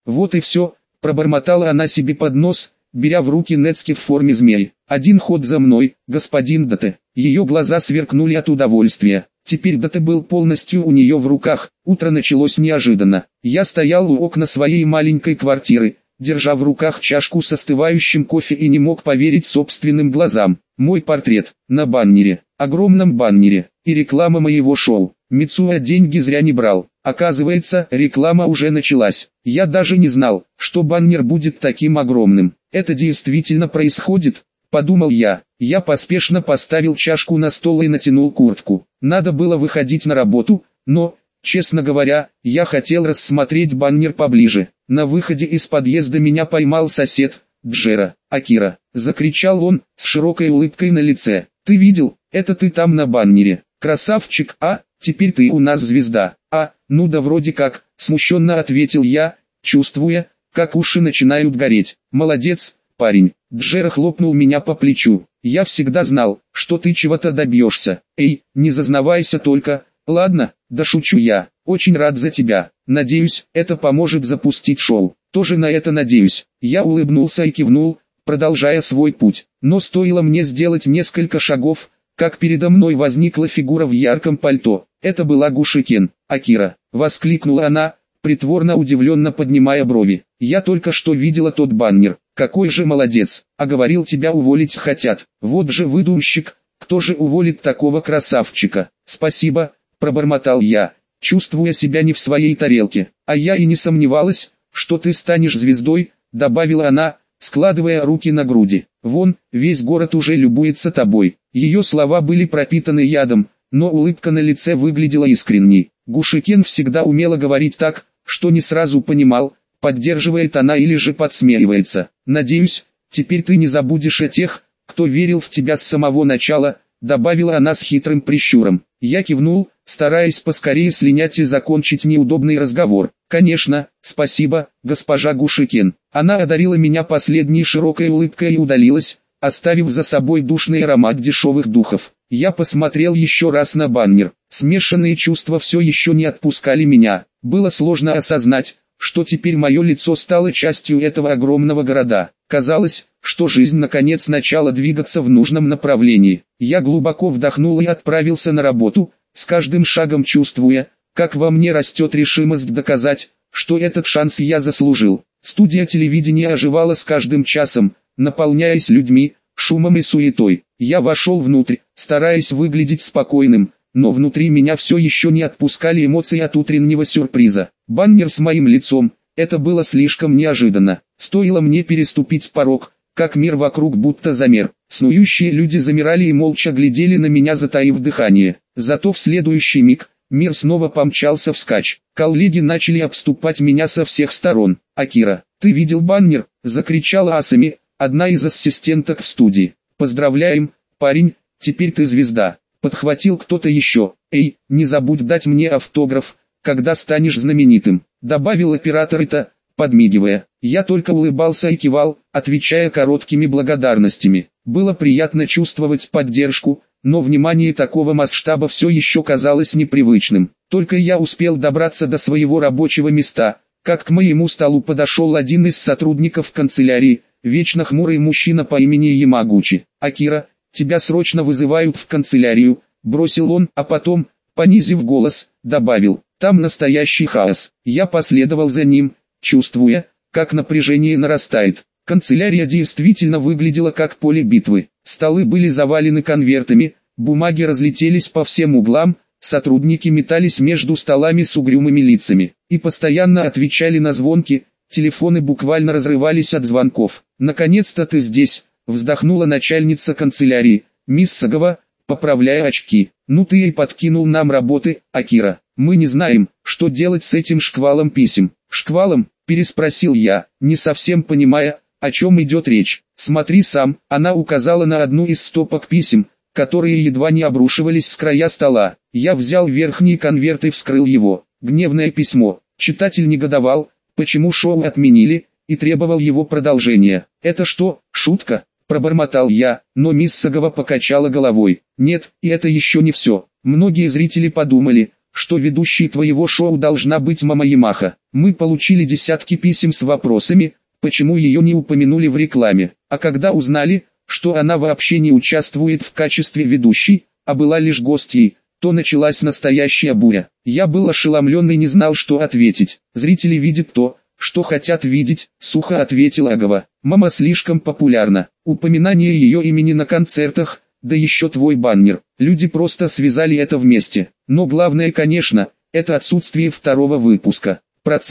Вот и все, пробормотала она себе под нос, беря в руки нетски в форме змеи. Один ход за мной, господин Дате. Ее глаза сверкнули от удовольствия. Теперь Дате был полностью у нее в руках. Утро началось неожиданно. Я стоял у окна своей маленькой квартиры, держа в руках чашку с остывающим кофе и не мог поверить собственным глазам. Мой портрет на баннере, огромном баннере, и реклама моего шоу. Мицуэ деньги зря не брал. Оказывается, реклама уже началась. Я даже не знал, что баннер будет таким огромным. Это действительно происходит, подумал я. Я поспешно поставил чашку на стол и натянул куртку. Надо было выходить на работу, но, честно говоря, я хотел рассмотреть баннер поближе. На выходе из подъезда меня поймал сосед, Джера. «Акира!» — закричал он, с широкой улыбкой на лице. «Ты видел, это ты там на баннере. Красавчик, а? Теперь ты у нас звезда». «А, ну да вроде как», — смущенно ответил я, чувствуя, как уши начинают гореть. «Молодец, парень». Джера хлопнул меня по плечу. «Я всегда знал, что ты чего-то добьешься. Эй, не зазнавайся только». «Ладно, да шучу я. Очень рад за тебя. Надеюсь, это поможет запустить шоу». «Тоже на это надеюсь». Я улыбнулся и кивнул, продолжая свой путь. Но стоило мне сделать несколько шагов, как передо мной возникла фигура в ярком пальто. Это была Гушикен. «Акира!» — воскликнула она, притворно удивленно поднимая брови. «Я только что видела тот баннер. Какой же молодец! А говорил, тебя уволить хотят. Вот же выдумщик, кто же уволит такого красавчика?» «Спасибо», — пробормотал я, чувствуя себя не в своей тарелке. «А я и не сомневалась, что ты станешь звездой», — добавила она, складывая руки на груди. «Вон, весь город уже любуется тобой». Ее слова были пропитаны ядом, но улыбка на лице выглядела искренней. Гушикен всегда умела говорить так, что не сразу понимал, поддерживает она или же подсмеивается. «Надеюсь, теперь ты не забудешь о тех, кто верил в тебя с самого начала», — добавила она с хитрым прищуром. Я кивнул, стараясь поскорее слинять и закончить неудобный разговор. «Конечно, спасибо, госпожа Гушикен». Она одарила меня последней широкой улыбкой и удалилась, оставив за собой душный аромат дешевых духов. Я посмотрел еще раз на баннер. Смешанные чувства все еще не отпускали меня. Было сложно осознать, что теперь мое лицо стало частью этого огромного города. Казалось, что жизнь наконец начала двигаться в нужном направлении. Я глубоко вдохнул и отправился на работу, с каждым шагом чувствуя, как во мне растет решимость доказать, что этот шанс я заслужил. Студия телевидения оживала с каждым часом, наполняясь людьми, шумом и суетой. Я вошел внутрь, стараясь выглядеть спокойным, но внутри меня все еще не отпускали эмоции от утреннего сюрприза. Баннер с моим лицом, это было слишком неожиданно. Стоило мне переступить порог, как мир вокруг будто замер. Снующие люди замирали и молча глядели на меня, затаив дыхание. Зато в следующий миг мир снова помчался вскачь. Коллеги начали обступать меня со всех сторон. «Акира, ты видел баннер?» — закричала Асами, одна из ассистенток в студии. «Поздравляем, парень, теперь ты звезда», — подхватил кто-то еще. «Эй, не забудь дать мне автограф, когда станешь знаменитым», — добавил оператор это, подмигивая. Я только улыбался и кивал, отвечая короткими благодарностями. Было приятно чувствовать поддержку, но внимание такого масштаба все еще казалось непривычным. Только я успел добраться до своего рабочего места, как к моему столу подошел один из сотрудников канцелярии, вечно хмурый мужчина по имени Ямагучи. «Акира, тебя срочно вызывают в канцелярию», — бросил он, а потом, понизив голос, добавил: «Там настоящий хаос». Я последовал за ним, чувствуя, как напряжение нарастает. Канцелярия действительно выглядела как поле битвы. Столы были завалены конвертами, бумаги разлетелись по всем углам, сотрудники метались между столами с угрюмыми лицами и постоянно отвечали на звонки, телефоны буквально разрывались от звонков. «Наконец-то ты здесь», — вздохнула начальница канцелярии, мисс Сагава, поправляя очки. «Ну ты и подкинул нам работы, Акира. Мы не знаем, что делать с этим шквалом писем». «Шквалом?» — переспросил я, не совсем понимая, о чем идет речь. «Смотри сам», — она указала на одну из стопок писем, которые едва не обрушивались с края стола. Я взял верхний конверт и вскрыл его. Гневное письмо. Читатель негодовал, почему шоу отменили, и требовал его продолжения. «Это что, шутка?» — пробормотал я, но мисс Сагава покачала головой. «Нет, и это еще не все. Многие зрители подумали, что ведущей твоего шоу должна быть Мама Ямаха. Мы получили десятки писем с вопросами, почему ее не упомянули в рекламе. А когда узнали, что она вообще не участвует в качестве ведущей, а была лишь гостьей, то началась настоящая буря. Я был ошеломлен и не знал, что ответить. Зрители видят то, что хотят видеть, сухо ответил Агава. Мама слишком популярна. Упоминание ее имени на концертах, да еще твой баннер. Люди просто связали это вместе. Но главное, конечно, это отсутствие второго выпуска.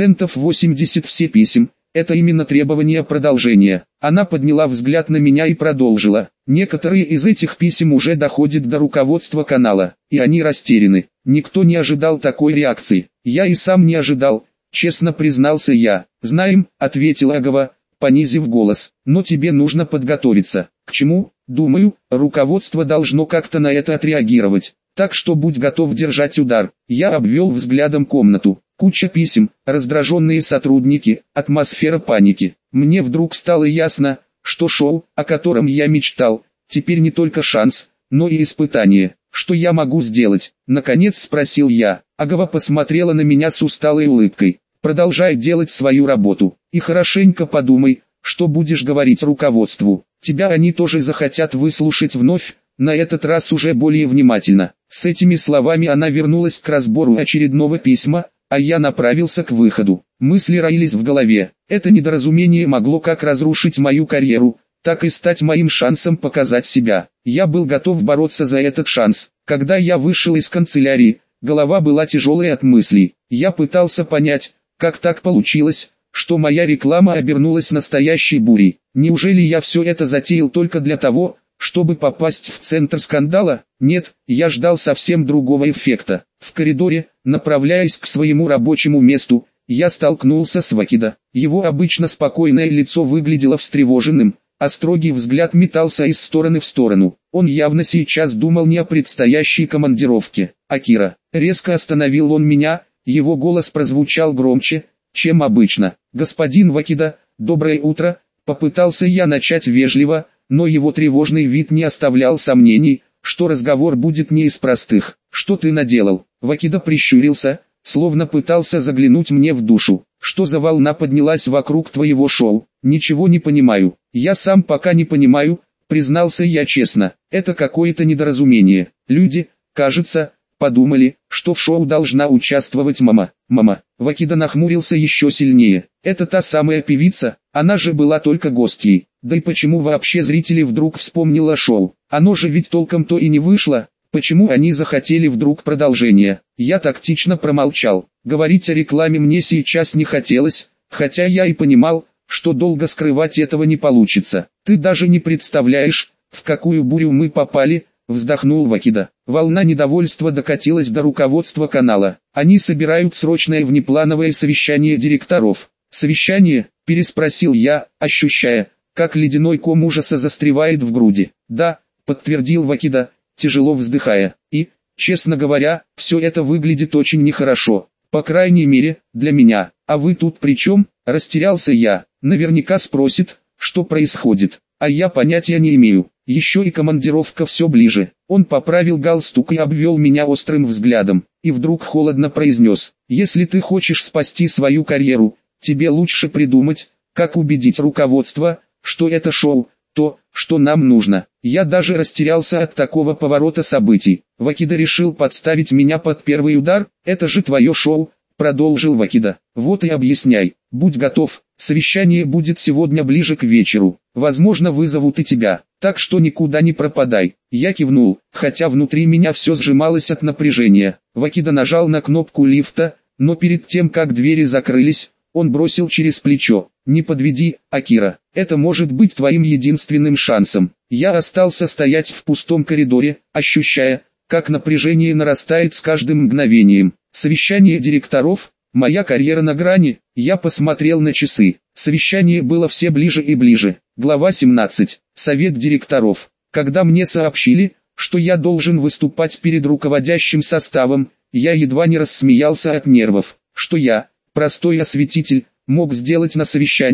80% все писем, это именно требование продолжения. Она подняла взгляд на меня и продолжила. Некоторые из этих писем уже доходят до руководства канала, и они растеряны. Никто не ожидал такой реакции. Я и сам не ожидал, честно признался я. Знаем, ответил Агава, понизив голос. Но тебе нужно подготовиться. К чему? Думаю, руководство должно как-то на это отреагировать. Так что будь готов держать удар. Я обвел взглядом комнату. Куча писем, раздраженные сотрудники, атмосфера паники. Мне вдруг стало ясно, что шоу, о котором я мечтал, теперь не только шанс, но и испытание. Что я могу сделать? Наконец спросил я. Агава посмотрела на меня с усталой улыбкой. Продолжай делать свою работу. И хорошенько подумай, что будешь говорить руководству. Тебя они тоже захотят выслушать вновь, на этот раз уже более внимательно. С этими словами она вернулась к разбору очередного письма, а я направился к выходу. Мысли роились в голове. Это недоразумение могло как разрушить мою карьеру, так и стать моим шансом показать себя. Я был готов бороться за этот шанс. Когда я вышел из канцелярии, голова была тяжелой от мыслей. Я пытался понять, как так получилось, что моя реклама обернулась настоящей бурей. Неужели я все это затеял только для того, чтобы попасть в центр скандала? Нет, я ждал совсем другого эффекта. В коридоре, направляясь к своему рабочему месту, я столкнулся с Вакида. Его обычно спокойное лицо выглядело встревоженным, а строгий взгляд метался из стороны в сторону. Он явно сейчас думал не о предстоящей командировке. «Акира!» Резко остановил он меня, его голос прозвучал громче, чем обычно. «Господин Вакида, доброе утро!» Попытался я начать вежливо, но его тревожный вид не оставлял сомнений, что разговор будет не из простых. «Что ты наделал?» Вакида прищурился, словно пытался заглянуть мне в душу. «Что за волна поднялась вокруг твоего шоу?» «Ничего не понимаю». «Я сам пока не понимаю», признался я честно. «Это какое-то недоразумение. Люди, кажется, подумали, что в шоу должна участвовать Мама». «Мама». Вакида нахмурился еще сильнее. «Это та самая певица, она же была только гостьей. Да и почему вообще зрители вдруг вспомнили шоу? Оно же ведь толком-то и не вышло. Почему они захотели вдруг продолжения?» Я тактично промолчал. Говорить о рекламе мне сейчас не хотелось, хотя я и понимал, что долго скрывать этого не получится. «Ты даже не представляешь, в какую бурю мы попали», вздохнул Вакида. Волна недовольства докатилась до руководства канала. «Они собирают срочное внеплановое совещание директоров». «Совещание?» – переспросил я, ощущая, как ледяной ком ужаса застревает в груди. «Да», – подтвердил Вакида, тяжело вздыхая. «И, честно говоря, все это выглядит очень нехорошо. По крайней мере, для меня. А вы тут при чем?» – растерялся я. Наверняка спросит, что происходит. А я понятия не имею. Еще и командировка все ближе. Он поправил галстук и обвел меня острым взглядом. И вдруг холодно произнес: «Если ты хочешь спасти свою карьеру, тебе лучше придумать, как убедить руководство, что это шоу, то, что нам нужно». Я даже растерялся от такого поворота событий. Вакида решил подставить меня под первый удар. «Это же твое шоу», продолжил Вакида. «Вот и объясняй. Будь готов, совещание будет сегодня ближе к вечеру. Возможно, вызовут и тебя, так что никуда не пропадай». Я кивнул, хотя внутри меня все сжималось от напряжения. Вакида нажал на кнопку лифта, но перед тем, как двери закрылись, он бросил через плечо: «Не подведи, Акира, это может быть твоим единственным шансом». Я остался стоять в пустом коридоре, ощущая, как напряжение нарастает с каждым мгновением. Совещание директоров, моя карьера на грани. Я посмотрел на часы. Совещание было все ближе и ближе. Глава 17. Совет директоров. Когда мне сообщили, что я должен выступать перед руководящим составом, я едва не рассмеялся от нервов. Что я, простой осветитель, мог сделать на совещании,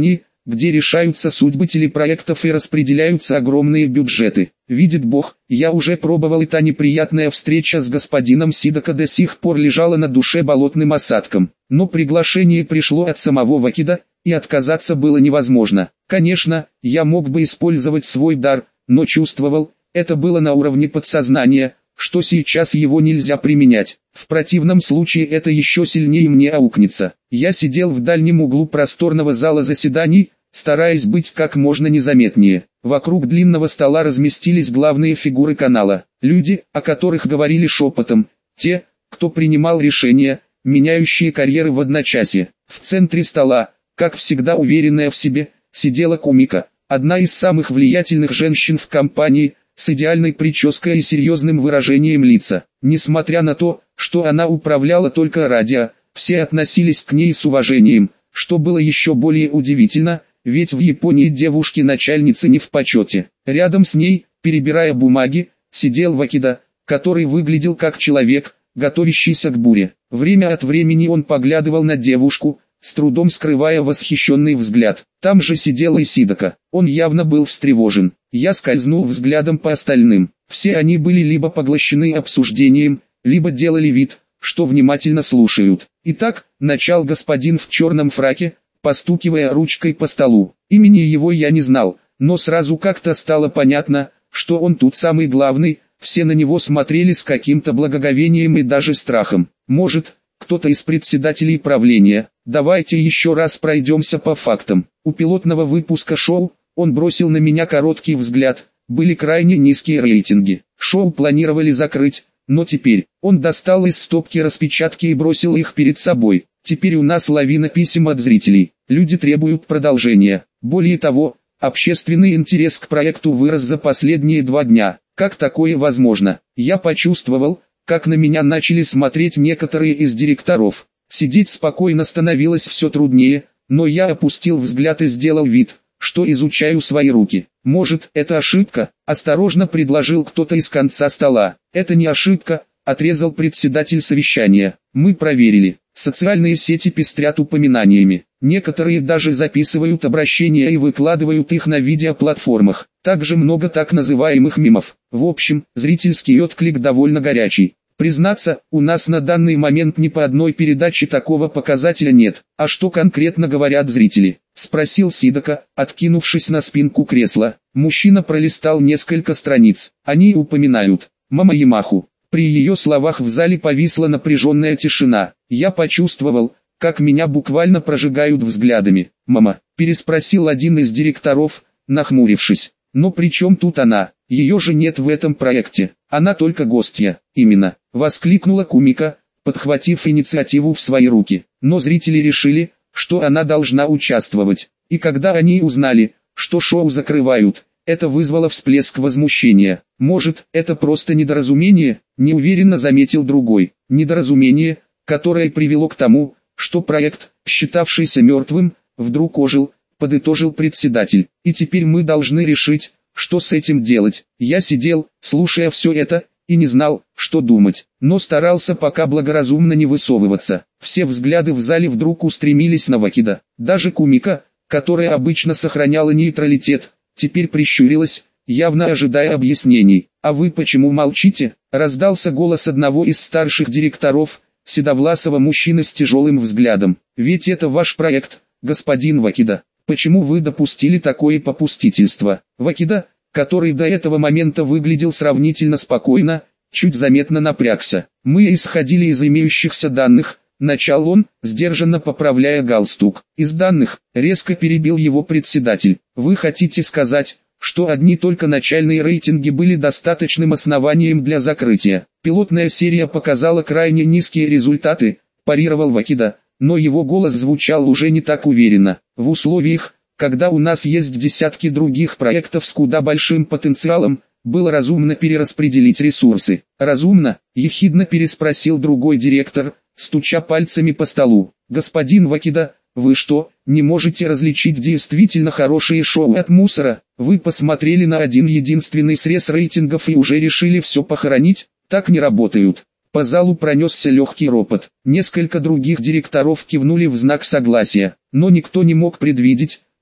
где решаются судьбы телепроектов и распределяются огромные бюджеты. Видит Бог, я уже пробовал, и та неприятная встреча с господином Сидако до сих пор лежала на душе болотным осадком. Но приглашение пришло от самого Вакида, и отказаться было невозможно. Конечно, я мог бы использовать свой дар, но чувствовал, это было на уровне подсознания, что сейчас его нельзя применять. В противном случае это еще сильнее мне аукнется. Я сидел в дальнем углу просторного зала заседаний, стараясь быть как можно незаметнее. Вокруг длинного стола разместились главные фигуры канала. Люди, о которых говорили шепотом. Те, кто принимал решения, меняющие карьеры в одночасье. В центре стола, как всегда уверенная в себе, сидела Кумика, одна из самых влиятельных женщин в компании, с идеальной прической и серьезным выражением лица. Несмотря на то, что она управляла только радио, все относились к ней с уважением, что было еще более удивительно, ведь в Японии девушки-начальницы не в почете. Рядом с ней, перебирая бумаги, сидел Вакида, который выглядел как человек, готовящийся к буре. Время от времени он поглядывал на девушку, с трудом скрывая восхищенный взгляд. Там же сидел и Сидако. Он явно был встревожен. Я скользнул взглядом по остальным. Все они были либо поглощены обсуждением, либо делали вид, что внимательно слушают. Итак, начал господин в черном фраке, постукивая ручкой по столу. Имени его я не знал, но сразу как-то стало понятно, что он тут самый главный. Все на него смотрели с каким-то благоговением и даже страхом. Может, кто-то из председателей правления. Давайте еще раз пройдемся по фактам. У пилотного выпуска шоу, он бросил на меня короткий взгляд, были крайне низкие рейтинги. Шоу планировали закрыть, но теперь, он достал из стопки распечатки и бросил их перед собой. Теперь у нас лавина писем от зрителей. Люди требуют продолжения. Более того, общественный интерес к проекту вырос за последние 2 дня. Как такое возможно? Я почувствовал, как на меня начали смотреть некоторые из директоров. Сидеть спокойно становилось все труднее, но я опустил взгляд и сделал вид, что изучаю свои руки. Может, это ошибка? Осторожно предложил кто-то из конца стола. Это не ошибка, отрезал председатель совещания. Мы проверили. Социальные сети пестрят упоминаниями. Некоторые даже записывают обращения и выкладывают их на видеоплатформах. Также много так называемых мемов. В общем, зрительский отклик довольно горячий. Признаться, у нас на данный момент ни по одной передаче такого показателя нет. А что конкретно говорят зрители? Спросил Сидако, откинувшись на спинку кресла. Мужчина пролистал несколько страниц. Они упоминают Мама Ямаху. При ее словах в зале повисла напряженная тишина. Я почувствовал, как меня буквально прожигают взглядами. «Мама», переспросил один из директоров, нахмурившись. «Но при чем тут она? Ее же нет в этом проекте. Она только гостья». «Именно», воскликнула Кумика, подхватив инициативу в свои руки. Но зрители решили, что она должна участвовать. И когда они узнали, что шоу закрывают, это вызвало всплеск возмущения. «Может, это просто недоразумение?» – неуверенно заметил другой. Недоразумение, которое привело к тому, что проект, считавшийся мертвым, вдруг ожил, подытожил председатель. И теперь мы должны решить, что с этим делать. Я сидел, слушая все это, и не знал, что думать, но старался пока благоразумно не высовываться. Все взгляды в зале вдруг устремились на Вакида. Даже Кумика, которая обычно сохраняла нейтралитет, теперь прищурилась, явно ожидая объяснений. «А вы почему молчите?» – раздался голос одного из старших директоров, седовласого мужчины с тяжелым взглядом. «Ведь это ваш проект, господин Вакида. Почему вы допустили такое попустительство?» Вакида, который до этого момента выглядел сравнительно спокойно, чуть заметно напрягся. «Мы исходили из имеющихся данных», – начал он, сдержанно поправляя галстук. «Из данных», – резко перебил его председатель. «Вы хотите сказать, что одни только начальные рейтинги были достаточным основанием для закрытия? Пилотная серия показала крайне низкие результаты», – парировал Вакида, но его голос звучал уже не так уверенно. «В условиях, когда у нас есть десятки других проектов с куда большим потенциалом, было разумно перераспределить ресурсы». «Разумно?» – ехидно переспросил другой директор, стуча пальцами по столу. «Господин Вакида, вы что, не можете различить действительно хорошие шоу от мусора? Вы посмотрели на один единственный срез рейтингов и уже решили все похоронить? Так не работают». По залу пронесся легкий ропот. Несколько других директоров кивнули в знак согласия, но никто не мог предвидеть,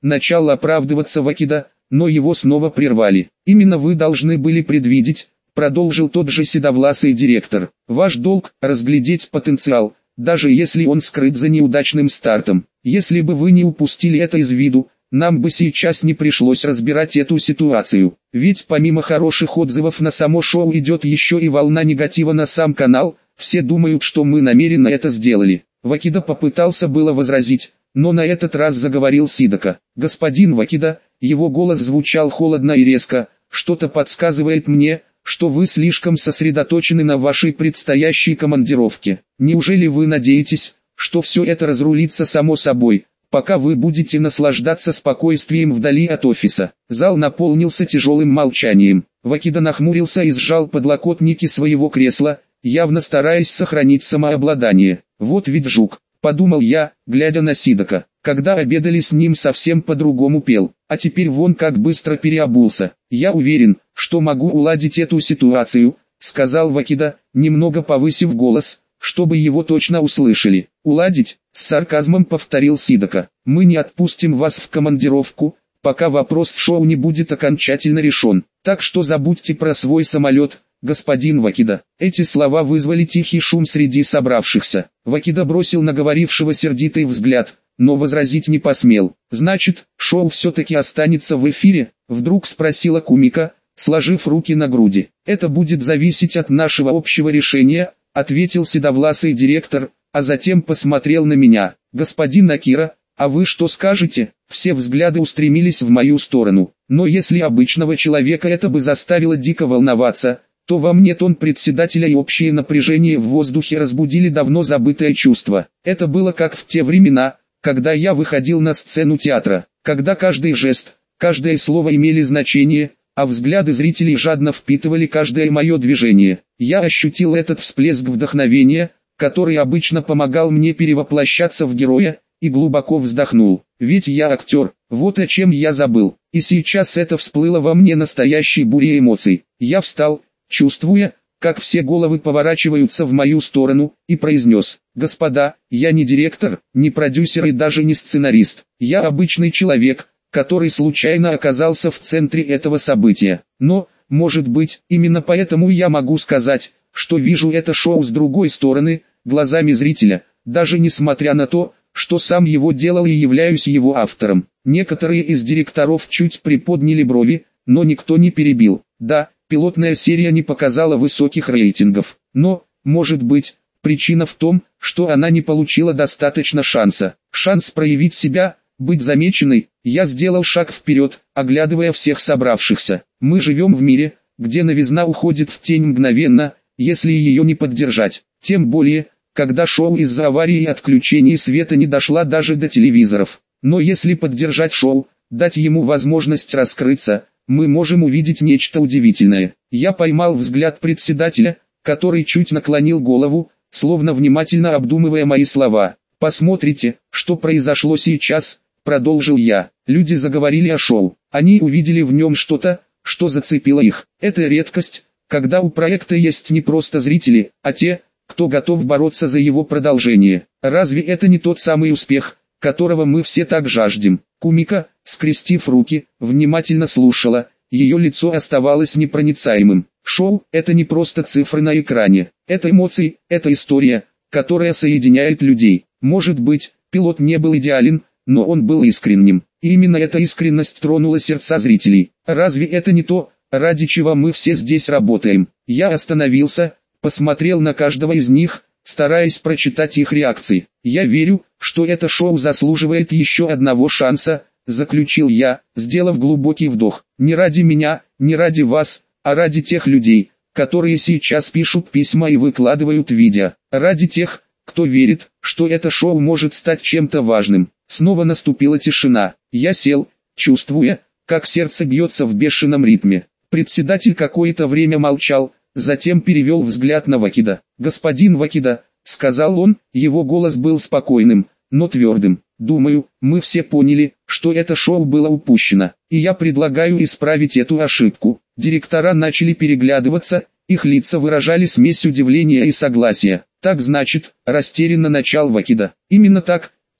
начал оправдываться Вакида, но его снова прервали. Именно вы должны были предвидеть, продолжил тот же седовласый директор. Ваш долг – разглядеть потенциал, даже если он скрыт за неудачным стартом. Если бы вы не упустили это из виду, нам бы сейчас не пришлось разбирать эту ситуацию. Ведь помимо хороших отзывов на само шоу идет еще и волна негатива на сам канал, все думают, что мы намеренно это сделали. Вакида попытался было возразить, но на этот раз заговорил Сидака. Господин Вакида, его голос звучал холодно и резко, что-то подсказывает мне, что вы слишком сосредоточены на вашей предстоящей командировке. Неужели вы надеетесь, что все это разрулится само собой, пока вы будете наслаждаться спокойствием вдали от офиса? Зал наполнился тяжелым молчанием. Вакида нахмурился и сжал подлокотники своего кресла, явно стараясь сохранить самообладание. Вот ведь жук, подумал я, глядя на Сидака. Когда обедали с ним, совсем по-другому пел, а теперь вон как быстро переобулся. Я уверен, что могу уладить эту ситуацию, сказал Вакида, немного повысив голос, чтобы его точно услышали. Уладить? С сарказмом повторил Сидака. Мы не отпустим вас в командировку, пока вопрос с шоу не будет окончательно решен. Так что забудьте про свой самолет, господин Вакида. Эти слова вызвали тихий шум среди собравшихся. Вакида бросил на говорившего сердитый взгляд, но возразить не посмел. «Значит, шоу все-таки останется в эфире?» — вдруг спросила Кумика, сложив руки на груди. «Это будет зависеть от нашего общего решения», — ответил седовласый директор, а затем посмотрел на меня. «Господин Акира, а вы что скажете?» Все взгляды устремились в мою сторону. Но если обычного человека это бы заставило дико волноваться, то во мне тон председателя и общее напряжение в воздухе разбудили давно забытое чувство. Это было как в те времена, когда я выходил на сцену театра, когда каждый жест, каждое слово имели значение, а взгляды зрителей жадно впитывали каждое мое движение. Я ощутил этот всплеск вдохновения, который обычно помогал мне перевоплощаться в героя, и глубоко вздохнул. Ведь я актер, вот о чем я забыл. И сейчас это всплыло во мне настоящей бурей эмоций. Я встал, чувствуя, как все головы поворачиваются в мою сторону, и произнес: «Господа, я не директор, не продюсер и даже не сценарист. Я обычный человек, который случайно оказался в центре этого события. Но, может быть, именно поэтому я могу сказать, что вижу это шоу с другой стороны, глазами зрителя, даже несмотря на то, что сам его делал и являюсь его автором». Некоторые из директоров чуть приподняли брови, но никто не перебил. Да, пилотная серия не показала высоких рейтингов, но, может быть, причина в том, что она не получила достаточно шанса. Шанс проявить себя, быть замеченной. Я сделал шаг вперед, оглядывая всех собравшихся. Мы живем в мире, где новизна уходит в тень мгновенно, если ее не поддержать. Тем более, когда шоу из-за аварии и отключений света не дошла даже до телевизоров. Но если поддержать шоу, дать ему возможность раскрыться, мы можем увидеть нечто удивительное. Я поймал взгляд председателя, который чуть наклонил голову, словно внимательно обдумывая мои слова. «Посмотрите, что произошло сейчас», — продолжил я. Люди заговорили о шоу. Они увидели в нем что-то, что зацепило их. Это редкость, когда у проекта есть не просто зрители, а те, кто готов бороться за его продолжение. Разве это не тот самый успех, которого мы все так жаждем? Кумика, скрестив руки, внимательно слушала, ее лицо оставалось непроницаемым. Шоу – это не просто цифры на экране, это эмоции, это история, которая соединяет людей. Может быть, пилот не был идеален, но он был искренним. И именно эта искренность тронула сердца зрителей. Разве это не то, ради чего мы все здесь работаем? Я остановился, посмотрел на каждого из них, стараясь прочитать их реакции. «Я верю, что это шоу заслуживает еще одного шанса», — заключил я, сделав глубокий вдох. «Не ради меня, не ради вас, а ради тех людей, которые сейчас пишут письма и выкладывают видео. Ради тех, кто верит, что это шоу может стать чем-то важным». Снова наступила тишина. Я сел, чувствуя, как сердце бьется в бешеном ритме. Председатель какое-то время молчал, затем перевел взгляд на Вакида. «Господин Вакида», — сказал он, его голос был спокойным, но твердым. «Думаю, мы все поняли, что это шоу было упущено, и я предлагаю исправить эту ошибку». Директора начали переглядываться, их лица выражали смесь удивления и согласия. «Так значит», — растерянно начал Вакида. «Именно так», —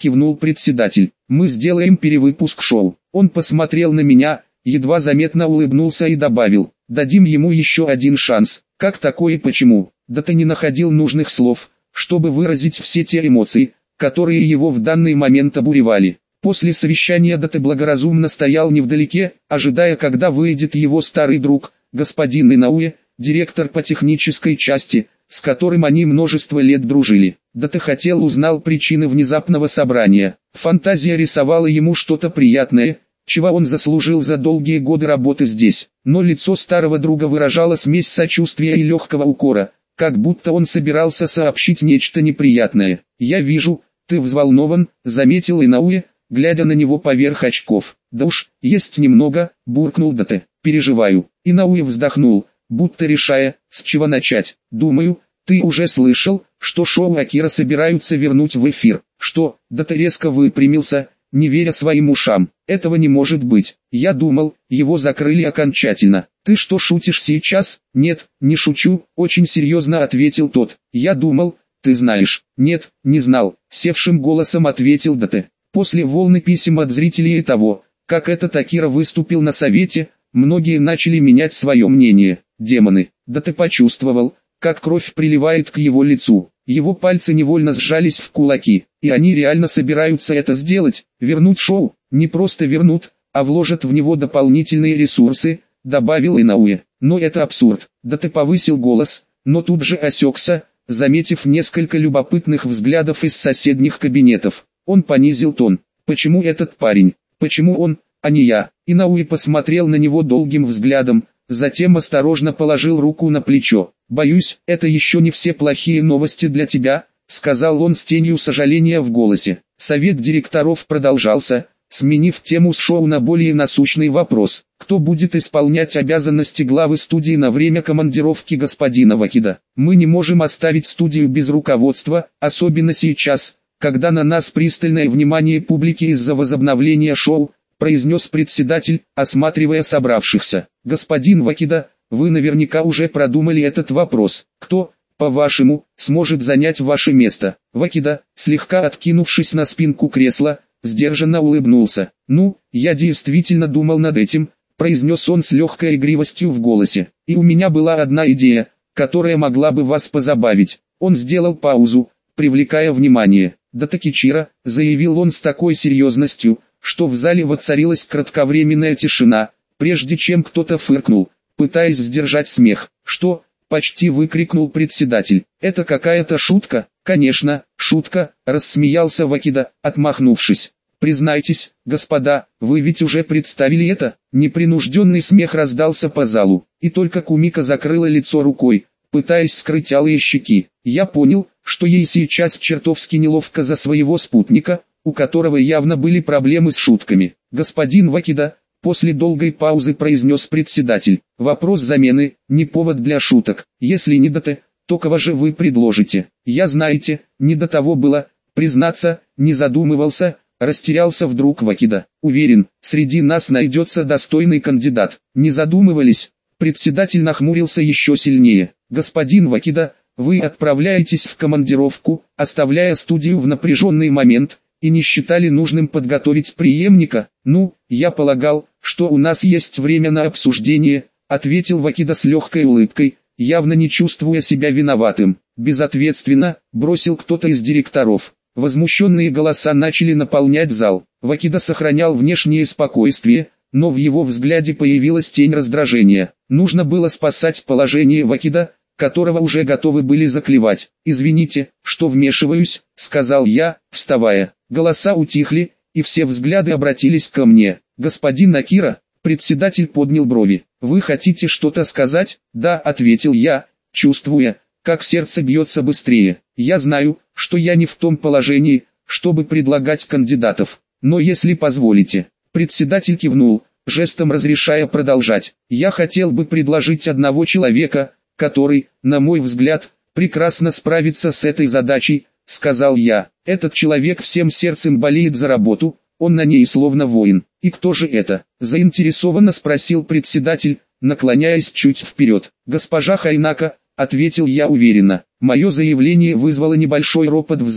кивнул председатель. Мы сделаем перевыпуск шоу. Он посмотрел на меня, едва заметно улыбнулся и добавил: дадим ему еще один шанс. Как такое почему? Да ты не находил нужных слов, чтобы выразить все те эмоции, которые его в данный момент обуревали. После совещания Дате благоразумно стоял невдалеке, ожидая, когда выйдет его старый друг, господин Инауэ, директор по технической части, с которым они множество лет дружили. Дате узнал причины внезапного собрания. Фантазия рисовала ему что-то приятное, чего он заслужил за долгие годы работы здесь. Но лицо старого друга выражало смесь сочувствия и легкого укора, как будто он собирался сообщить нечто неприятное. «Я вижу, ты взволнован», — заметил Инауэ, глядя на него поверх очков. «Да уж, есть немного», — буркнул Дате. «Переживаю». Инауэ вздохнул, будто решая, с чего начать. «Думаю, ты уже слышал, что шоу Акира собираются вернуть в эфир». «Что?» — Дате резко выпрямился, не веря своим ушам. «Этого не может быть. Я думал, его закрыли окончательно». «Ты что, шутишь сейчас?» «Нет, не шучу», — очень серьезно ответил тот. «Я думал, ты знаешь». «Нет, не знал», — севшим голосом ответил Дате. После волны писем от зрителей и того, как этот Акира выступил на совете, многие начали менять свое мнение. Демоны. Дате почувствовал, как кровь приливает к его лицу. Его пальцы невольно сжались в кулаки, и они реально собираются это сделать, вернуть шоу, не просто вернут, а вложат в него дополнительные ресурсы, добавил Инауэ. Но это абсурд. Дате повысил голос, но тут же осекся, заметив несколько любопытных взглядов из соседних кабинетов. Он понизил тон. «Почему этот парень? Почему он, а не я?» Инауэ посмотрел на него долгим взглядом, затем осторожно положил руку на плечо. «Боюсь, это еще не все плохие новости для тебя», — сказал он с тенью сожаления в голосе. Совет директоров продолжался, сменив тему с шоу на более насущный вопрос. Кто будет исполнять обязанности главы студии на время командировки господина Вакида? Мы не можем оставить студию без руководства, особенно сейчас, когда на нас пристальное внимание публики из-за возобновления шоу, произнес председатель, осматривая собравшихся. Господин Вакида, вы наверняка уже продумали этот вопрос. Кто, по-вашему, сможет занять ваше место? Вакида, слегка откинувшись на спинку кресла, сдержанно улыбнулся. «Ну, я действительно думал над этим», — произнес он с легкой игривостью в голосе. «И у меня была одна идея, которая могла бы вас позабавить». Он сделал паузу, привлекая внимание. «Дате Кичиро», — заявил он с такой серьезностью, что в зале воцарилась кратковременная тишина, прежде чем кто-то фыркнул, пытаясь сдержать смех. «Что?» — почти выкрикнул председатель. «Это какая-то шутка?» «Конечно, шутка», — рассмеялся Вакида, отмахнувшись. «Признайтесь, господа, вы ведь уже представили это?» Непринужденный смех раздался по залу, и только Кумика закрыла лицо рукой, пытаясь скрыть алые щеки. Я понял, что ей сейчас чертовски неловко за своего спутника, у которого явно были проблемы с шутками. «Господин Вакида», после долгой паузы произнес председатель, «вопрос замены, не повод для шуток. Если не Дате, то кого же вы предложите?» «Я, знаете, не до того было, признаться, не задумывался», растерялся вдруг Вакида. «Уверен, среди нас найдется достойный кандидат». «Не задумывались?» Председатель нахмурился еще сильнее. «Господин Вакида, вы отправляетесь в командировку, оставляя студию в напряженный момент, и не считали нужным подготовить преемника?» «Ну, я полагал, что у нас есть время на обсуждение», ответил Вакида с легкой улыбкой, явно не чувствуя себя виноватым. «Безответственно», бросил кто-то из директоров. Возмущенные голоса начали наполнять зал. Вакида сохранял внешнее спокойствие, но в его взгляде появилась тень раздражения. Нужно было спасать положение Вакида, которого уже готовы были заклевать. «Извините, что вмешиваюсь», — сказал я, вставая. Голоса утихли, и все взгляды обратились ко мне. «Господин Акира», — председатель поднял брови, — «вы хотите что-то сказать?» «Да», — ответил я, чувствуя, как сердце бьется быстрее. «Я знаю, что я не в том положении, чтобы предлагать кандидатов, но если позволите». Председатель кивнул, жестом разрешая продолжать. «Я хотел бы предложить одного человека, который, на мой взгляд, прекрасно справится с этой задачей», — сказал я. «Этот человек всем сердцем болеет за работу, он на ней словно воин». «И кто же это?» — заинтересованно спросил председатель, наклоняясь чуть вперед. «Госпожа Хайнака», — ответил я уверенно. Мое заявление вызвало небольшой ропот в зале.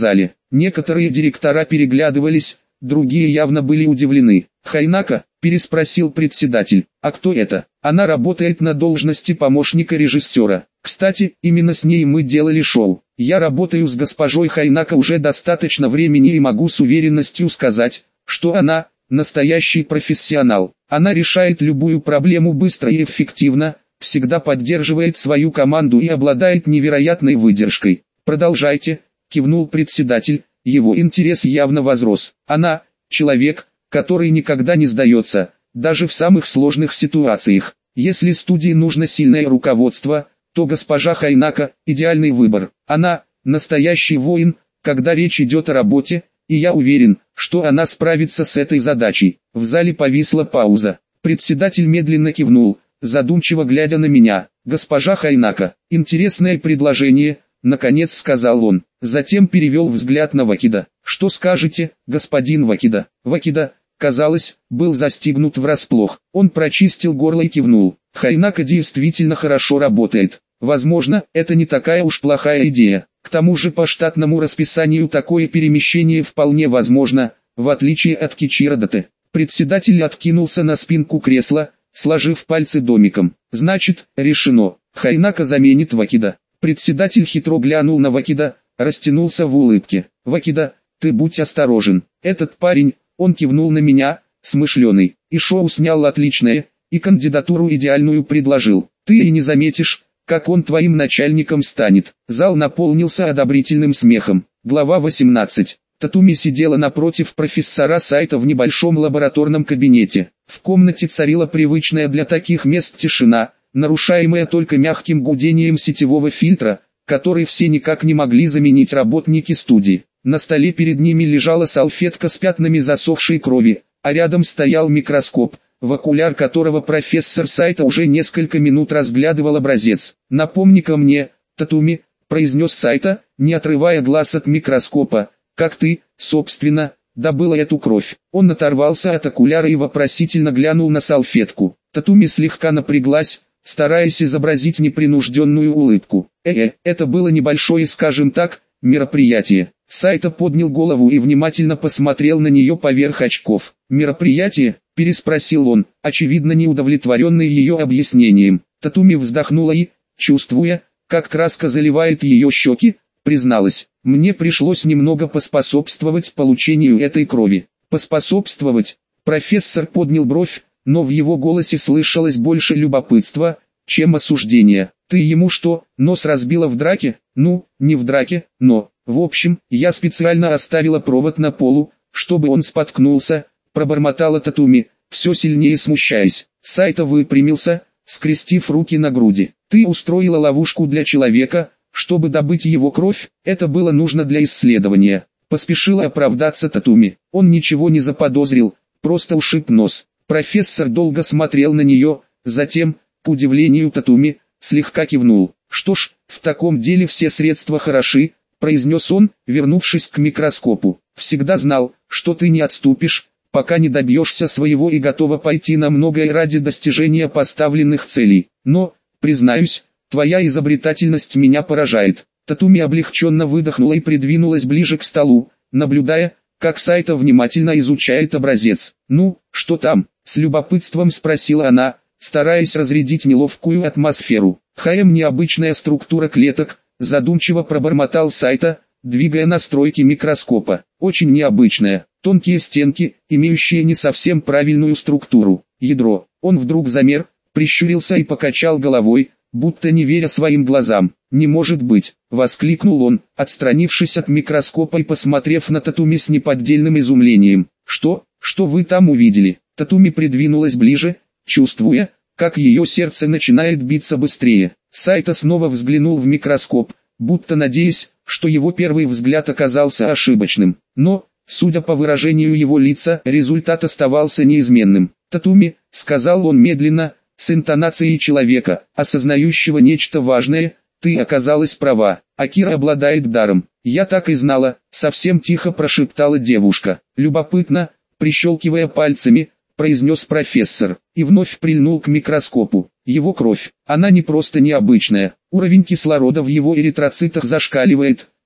Некоторые директора переглядывались, другие явно были удивлены. «Хайнака?» – переспросил председатель. «А кто это?» «Она работает на должности помощника режиссера. Кстати, именно с ней мы делали шоу. Я работаю с госпожой Хайнака уже достаточно времени и могу с уверенностью сказать, что она – настоящий профессионал. Она решает любую проблему быстро и эффективно, всегда поддерживает свою команду и обладает невероятной выдержкой». «Продолжайте», – кивнул председатель, его интерес явно возрос. «Она – человек, который никогда не сдается, даже в самых сложных ситуациях. Если студии нужно сильное руководство, то госпожа Хайнака – идеальный выбор. Она – настоящий воин, когда речь идет о работе, и я уверен, что она справится с этой задачей». В зале повисла пауза. Председатель медленно кивнул, задумчиво глядя на меня. «Госпожа Хайнака, интересное предложение», — наконец сказал он. Затем перевел взгляд на Вакида. «Что скажете, господин Вакида?» Вакида, казалось, был застигнут врасплох. Он прочистил горло и кивнул. «Хайнака действительно хорошо работает. Возможно, это не такая уж плохая идея. К тому же по штатному расписанию такое перемещение вполне возможно, в отличие от Кичиро Дате». Председатель откинулся на спинку кресла, сложив пальцы домиком. «Значит, решено. Хайнака заменит Вакида». Председатель хитро глянул на Вакида, растянулся в улыбке. «Вакида, ты будь осторожен. Этот парень, он кивнул на меня, смышленый, и шоу снял отличное, и кандидатуру идеальную предложил. Ты и не заметишь, как он твоим начальником станет». Зал наполнился одобрительным смехом. Глава 18. Татуми сидела напротив профессора Сайта в небольшом лабораторном кабинете. В комнате царила привычная для таких мест тишина, нарушаемая только мягким гудением сетевого фильтра, который все никак не могли заменить работники студии. На столе перед ними лежала салфетка с пятнами засохшей крови, а рядом стоял микроскоп, в окуляр которого профессор Сайта уже несколько минут разглядывал образец. «Напомни-ка мне, Татуми», — произнес Сайта, не отрывая глаз от микроскопа, «как ты, собственно, добыла эту кровь?» Он оторвался от окуляра и вопросительно глянул на салфетку. Татуми слегка напряглась, стараясь изобразить непринужденную улыбку. Это было небольшое, скажем так, мероприятие. Сайта поднял голову и внимательно посмотрел на нее поверх очков. «Мероприятие?» – переспросил он, очевидно неудовлетворенный ее объяснением. Татуми вздохнула и, чувствуя, как краска заливает ее щеки, призналась: «Мне пришлось немного поспособствовать получению этой крови». «Поспособствовать?» Профессор поднял бровь, но в его голосе слышалось больше любопытства, чем осуждения. «Ты ему что, нос разбила в драке?» «Ну, не в драке, но... В общем, я специально оставила провод на полу, чтобы он споткнулся», — пробормотала Татуми, все сильнее смущаясь. Сайта выпрямился, скрестив руки на груди. «Ты устроила ловушку для человека, чтобы добыть его кровь, это было нужно для исследования». Поспешила оправдаться Татуми. Он ничего не заподозрил, просто ушиб нос. Профессор долго смотрел на нее, затем, к удивлению Татуми, слегка кивнул. «Что ж, в таком деле все средства хороши», — произнес он, вернувшись к микроскопу. «Всегда знал, что ты не отступишь, пока не добьешься своего и готова пойти на многое ради достижения поставленных целей. Но, признаюсь, твоя изобретательность меня поражает». Татуми облегченно выдохнула и придвинулась ближе к столу, наблюдая, как Сайта внимательно изучает образец. «Ну, что там?» — с любопытством спросила она, стараясь разрядить неловкую атмосферу. «Необычная структура клеток», — задумчиво пробормотал Сайта, двигая настройки микроскопа. «Очень необычная. Тонкие стенки, имеющие не совсем правильную структуру. Ядро». Он вдруг замер, прищурился и покачал головой, будто не веря своим глазам. «Не может быть!» — воскликнул он, отстранившись от микроскопа и посмотрев на Татуми с неподдельным изумлением. «Что вы там увидели?» Татуми придвинулась ближе, чувствуя, как ее сердце начинает биться быстрее. Сайта снова взглянул в микроскоп, будто надеясь, что его первый взгляд оказался ошибочным. Но, судя по выражению его лица, результат оставался неизменным. «Татуми», — сказал он медленно, с интонацией человека, осознающего нечто важное, «ты оказалась права, Акира обладает даром». «Я так и знала», — совсем тихо прошептала девушка. «Любопытно», — прищелкивая пальцами, произнес профессор, и вновь прильнул к микроскопу. «Его кровь, она не просто необычная, уровень кислорода в его эритроцитах зашкаливает,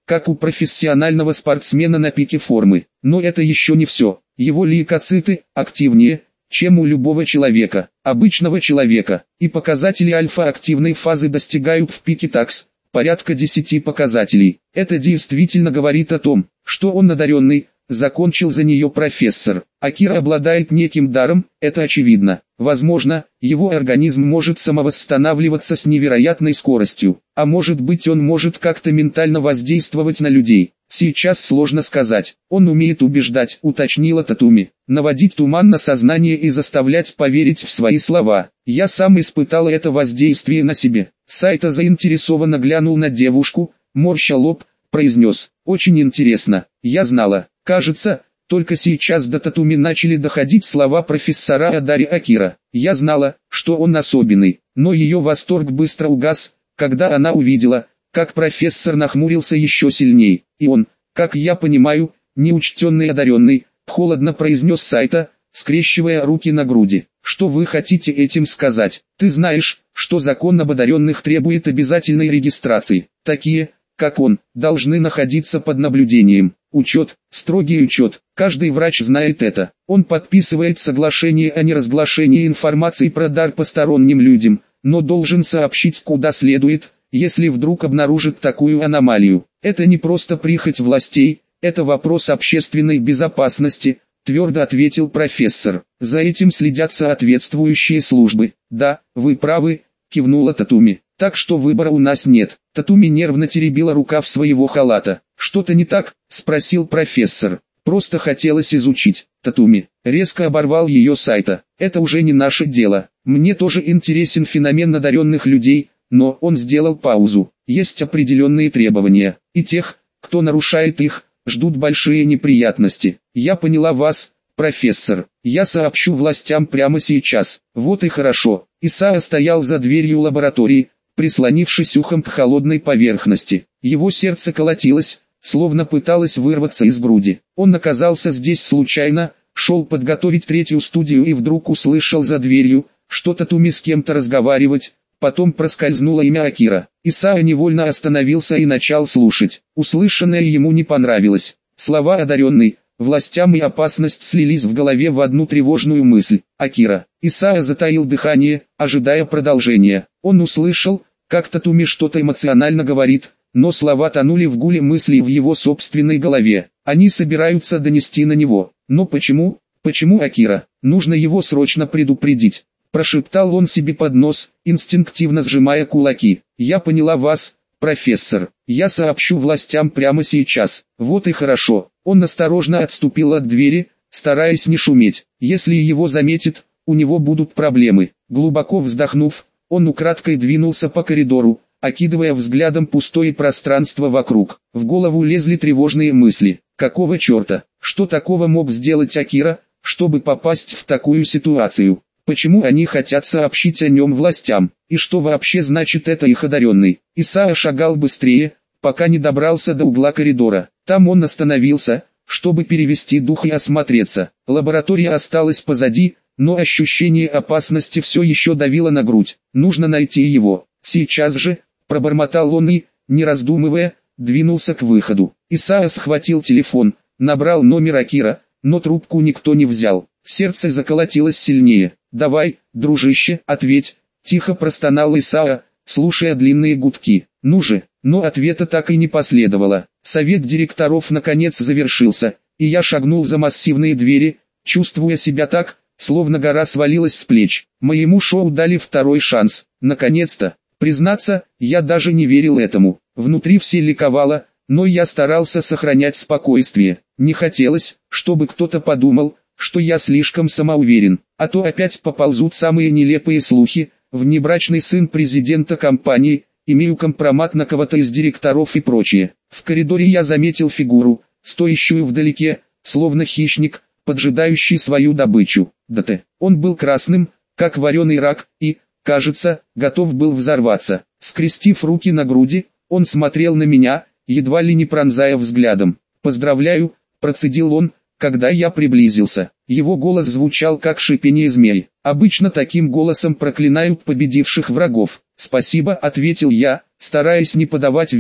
как у профессионального спортсмена на пике формы. Но это еще не все. Его лейкоциты активнее, чем у любого человека, обычного человека, и показатели альфа-активной фазы достигают в пике ТАКС, порядка 10 показателей. Это действительно говорит о том, что он одаренный, закончил за нее профессор. Акира обладает неким даром, это очевидно. Возможно, его организм может самовосстанавливаться с невероятной скоростью, а может быть он может как-то ментально воздействовать на людей. Сейчас сложно сказать. Он умеет убеждать, уточнила Татуми, наводить туман на сознание и заставлять поверить в свои слова. Я сам испытал это воздействие на себе. Сайта заинтересованно глянул на девушку, морща лоб, произнес: «Очень интересно, я знала». Кажется, только сейчас до Татуми начали доходить слова профессора Адари Акира. Я знала, что он особенный, но ее восторг быстро угас, когда она увидела, как профессор нахмурился еще сильней. И он, как я понимаю, неучтенный одаренный, холодно произнес Сайта, скрещивая руки на груди. Что вы хотите этим сказать? Ты знаешь, что закон об одаренных требует обязательной регистрации. Такие, как он, должны находиться под наблюдением. Учет, строгий учет, каждый врач знает это. Он подписывает соглашение о неразглашении информации про дар посторонним людям, но должен сообщить куда следует, если вдруг обнаружит такую аномалию. Это не просто прихоть властей, это вопрос общественной безопасности, твердо ответил профессор. За этим следят соответствующие службы. Да, вы правы, кивнула Татуми. Так что выбора у нас нет. Татуми нервно теребила рукав своего халата. «Что-то не так?» – спросил профессор. «Просто хотелось изучить». Татуми резко оборвал ее Сайта. «Это уже не наше дело. Мне тоже интересен феномен одаренных людей», но он сделал паузу. «Есть определенные требования, и тех, кто нарушает их, ждут большие неприятности. Я поняла вас, профессор. Я сообщу властям прямо сейчас». Вот и хорошо. Исаа стоял за дверью лаборатории, прислонившись ухом к холодной поверхности. Его сердце колотилось, словно пыталось вырваться из груди. Он оказался здесь случайно, шел подготовить третью студию и вдруг услышал за дверью, что Татуми с кем-то разговаривать, потом проскользнуло имя Акира. Исаа невольно остановился и начал слушать. Услышанное ему не понравилось. Слова одаренный, властям и опасность слились в голове в одну тревожную мысль. Акира. Исаа затаил дыхание, ожидая продолжения. Он услышал, как Татуми что-то эмоционально говорит, но слова тонули в гуле мыслей в его собственной голове. Они собираются донести на него. Но почему? Почему Акира? Нужно его срочно предупредить. Прошептал он себе под нос, инстинктивно сжимая кулаки. Я поняла вас, профессор. Я сообщу властям прямо сейчас. Вот и хорошо. Он осторожно отступил от двери, стараясь не шуметь. Если его заметят, у него будут проблемы. Глубоко вздохнув, он украдкой двинулся по коридору, окидывая взглядом пустое пространство вокруг. В голову лезли тревожные мысли. Какого черта? Что такого мог сделать Акира, чтобы попасть в такую ситуацию? Почему они хотят сообщить о нем властям? И что вообще значит это их одаренный? Исаа шагал быстрее, пока не добрался до угла коридора. Там он остановился, чтобы перевести дух и осмотреться. Лаборатория осталась позади, но ощущение опасности все еще давило на грудь. Нужно найти его. Сейчас же, пробормотал он и, не раздумывая, двинулся к выходу. Исаа схватил телефон, набрал номер Акира, но трубку никто не взял. Сердце заколотилось сильнее. «Давай, дружище, ответь», — тихо простонал Исаа, слушая длинные гудки. «Ну же», но ответа так и не последовало. Совет директоров наконец завершился, и я шагнул за массивные двери, чувствуя себя так, словно гора свалилась с плеч. Моему шоу дали второй шанс. Наконец-то. Признаться, я даже не верил этому. Внутри все ликовало, но я старался сохранять спокойствие. Не хотелось, чтобы кто-то подумал, что я слишком самоуверен, а то опять поползут самые нелепые слухи. Внебрачный сын президента компании, имею компромат на кого-то из директоров и прочее. В коридоре я заметил фигуру, стоящую вдалеке, словно хищник, поджидающий свою добычу. Он был красным, как вареный рак, и, кажется, готов был взорваться. Скрестив руки на груди, он смотрел на меня, едва ли не пронзая взглядом. «Поздравляю», — процедил он, когда я приблизился. Его голос звучал как шипение змей. Обычно таким голосом проклинают победивших врагов. «Спасибо», — ответил я, стараясь не подавать виду,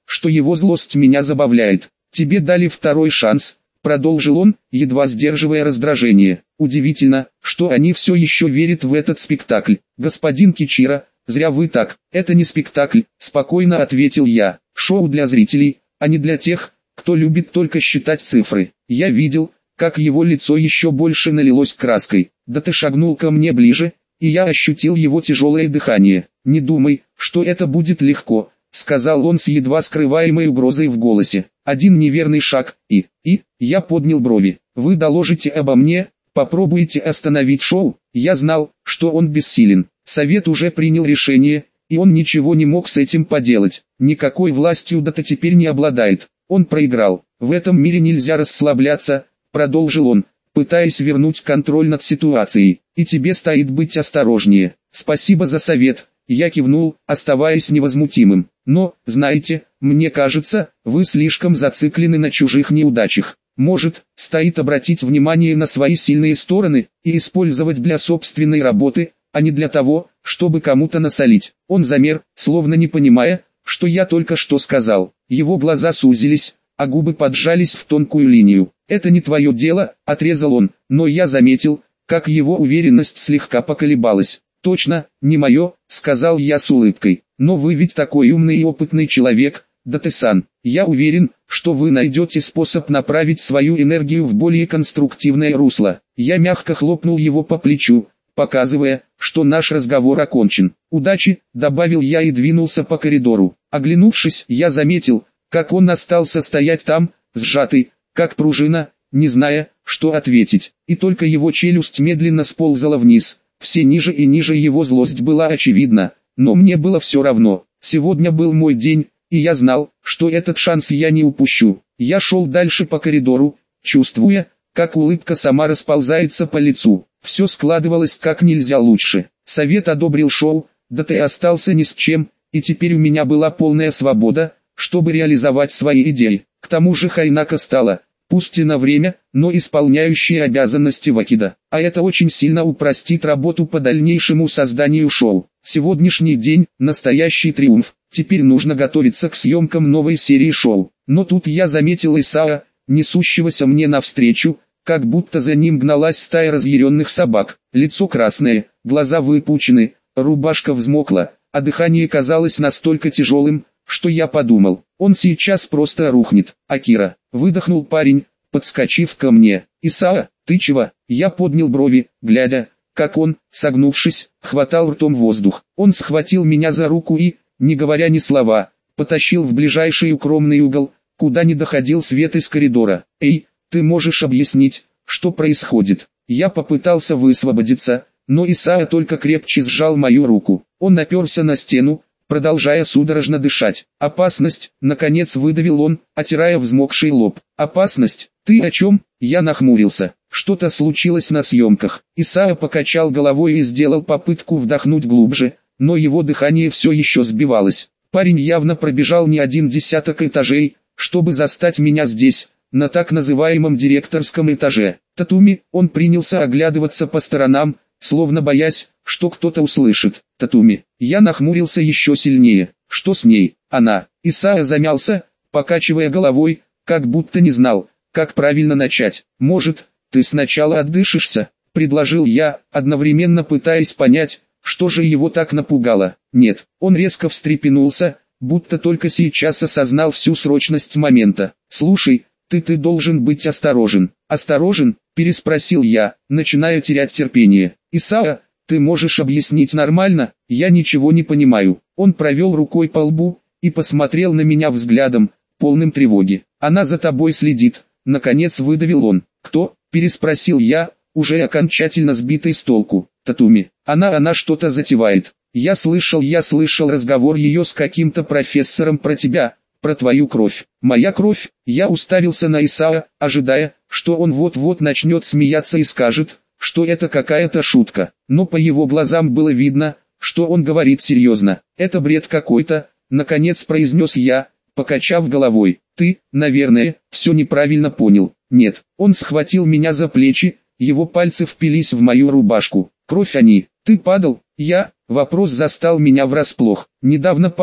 что его злость меня забавляет. Тебе дали второй шанс, продолжил он, едва сдерживая раздражение. Удивительно, что они все еще верят в этот спектакль. Господин Кичиро, зря вы так. Это не спектакль, спокойно ответил я. Шоу для зрителей, а не для тех, кто любит только считать цифры. Я видел, как его лицо еще больше налилось краской. Да ты шагнул ко мне ближе, и я ощутил его тяжелое дыхание. Не думай, что это будет легко, сказал он с едва скрываемой угрозой в голосе. Один неверный шаг, и я поднял брови. Вы доложите обо мне, попробуете остановить шоу. Я знал, что он бессилен. Совет уже принял решение, и он ничего не мог с этим поделать. Никакой властью Дата теперь не обладает. Он проиграл. В этом мире нельзя расслабляться, продолжил он, пытаясь вернуть контроль над ситуацией. И тебе стоит быть осторожнее. Спасибо за совет. Я кивнул, оставаясь невозмутимым. Но, знаете, мне кажется, вы слишком зациклены на чужих неудачах. Может, стоит обратить внимание на свои сильные стороны и использовать для собственной работы, а не для того, чтобы кому-то насолить. Он замер, словно не понимая, что я только что сказал. Его глаза сузились, а губы поджались в тонкую линию. «Это не твое дело», — отрезал он, но я заметил, как его уверенность слегка поколебалась. «Точно, не мое», — сказал я с улыбкой. «Но вы ведь такой умный и опытный человек, Дате-сан. Я уверен, что вы найдете способ направить свою энергию в более конструктивное русло». Я мягко хлопнул его по плечу, показывая, что наш разговор окончен. «Удачи», — добавил я и двинулся по коридору. Оглянувшись, я заметил, как он остался стоять там, сжатый, как пружина, не зная, что ответить. И только его челюсть медленно сползала вниз. Все ниже и ниже, его злость была очевидна, но мне было все равно. Сегодня был мой день, и я знал, что этот шанс я не упущу. Я шел дальше по коридору, чувствуя, как улыбка сама расползается по лицу. Все складывалось как нельзя лучше. Совет одобрил шоу, да ты остался ни с чем, и теперь у меня была полная свобода, чтобы реализовать свои идеи. К тому же Хайнака стала, пусть и на время, но исполняющей обязанности Вакида. А это очень сильно упростит работу по дальнейшему созданию шоу. Сегодняшний день – настоящий триумф. Теперь нужно готовиться к съемкам новой серии шоу. Но тут я заметил Исао, несущегося мне навстречу, как будто за ним гналась стая разъяренных собак. Лицо красное, глаза выпучены, рубашка взмокла, а дыхание казалось настолько тяжелым, что я подумал, он сейчас просто рухнет. «Акира», — выдохнул парень, подскочив ко мне. «Исао, ты чего?» Я поднял брови, глядя, как он, согнувшись, хватал ртом воздух. Он схватил меня за руку и, не говоря ни слова, потащил в ближайший укромный угол, куда не доходил свет из коридора. «Эй, ты можешь объяснить, что происходит?» Я попытался высвободиться, но Исао только крепче сжал мою руку. Он наперся на стену, продолжая судорожно дышать. «Опасность», — наконец выдавил он, отирая взмокший лоб. «Опасность? Ты о чем?» Я нахмурился. «Что-то случилось на съемках». Исао покачал головой и сделал попытку вдохнуть глубже, но его дыхание все еще сбивалось. Парень явно пробежал не один десяток этажей, чтобы застать меня здесь, на так называемом директорском этаже. Татуми, он принялся оглядываться по сторонам, словно боясь, что кто-то услышит. «Татуми». Я нахмурился еще сильнее. «Что с ней?» «Она». Исао замялся, покачивая головой, как будто не знал, как правильно начать. «Может, ты сначала отдышишься?» — предложил я, одновременно пытаясь понять, что же его так напугало. «Нет». Он резко встрепенулся, будто только сейчас осознал всю срочность момента. «Слушай, ты должен быть осторожен». «Осторожен?» — переспросил я, начиная терять терпение. «Исао, ты можешь объяснить нормально? Я ничего не понимаю». Он провел рукой по лбу и посмотрел на меня взглядом, полным тревоги. «Она за тобой следит», — наконец выдавил он. «Кто?» — переспросил я, уже окончательно сбитый с толку. «Татуми. Она что-то затевает. Я слышал разговор ее с каким-то профессором про тебя, про твою кровь». «Моя кровь?» Я уставился на Исао, ожидая, что он вот-вот начнет смеяться и скажет, что это какая-то шутка. Но по его глазам было видно, что он говорит серьезно. «Это бред какой-то», — наконец произнес я, покачав головой. «Ты, наверное, все неправильно понял». «Нет». Он схватил меня за плечи, его пальцы впились в мою рубашку. «Кровь они. Ты падал?» Вопрос застал меня врасплох. «Недавно падал», —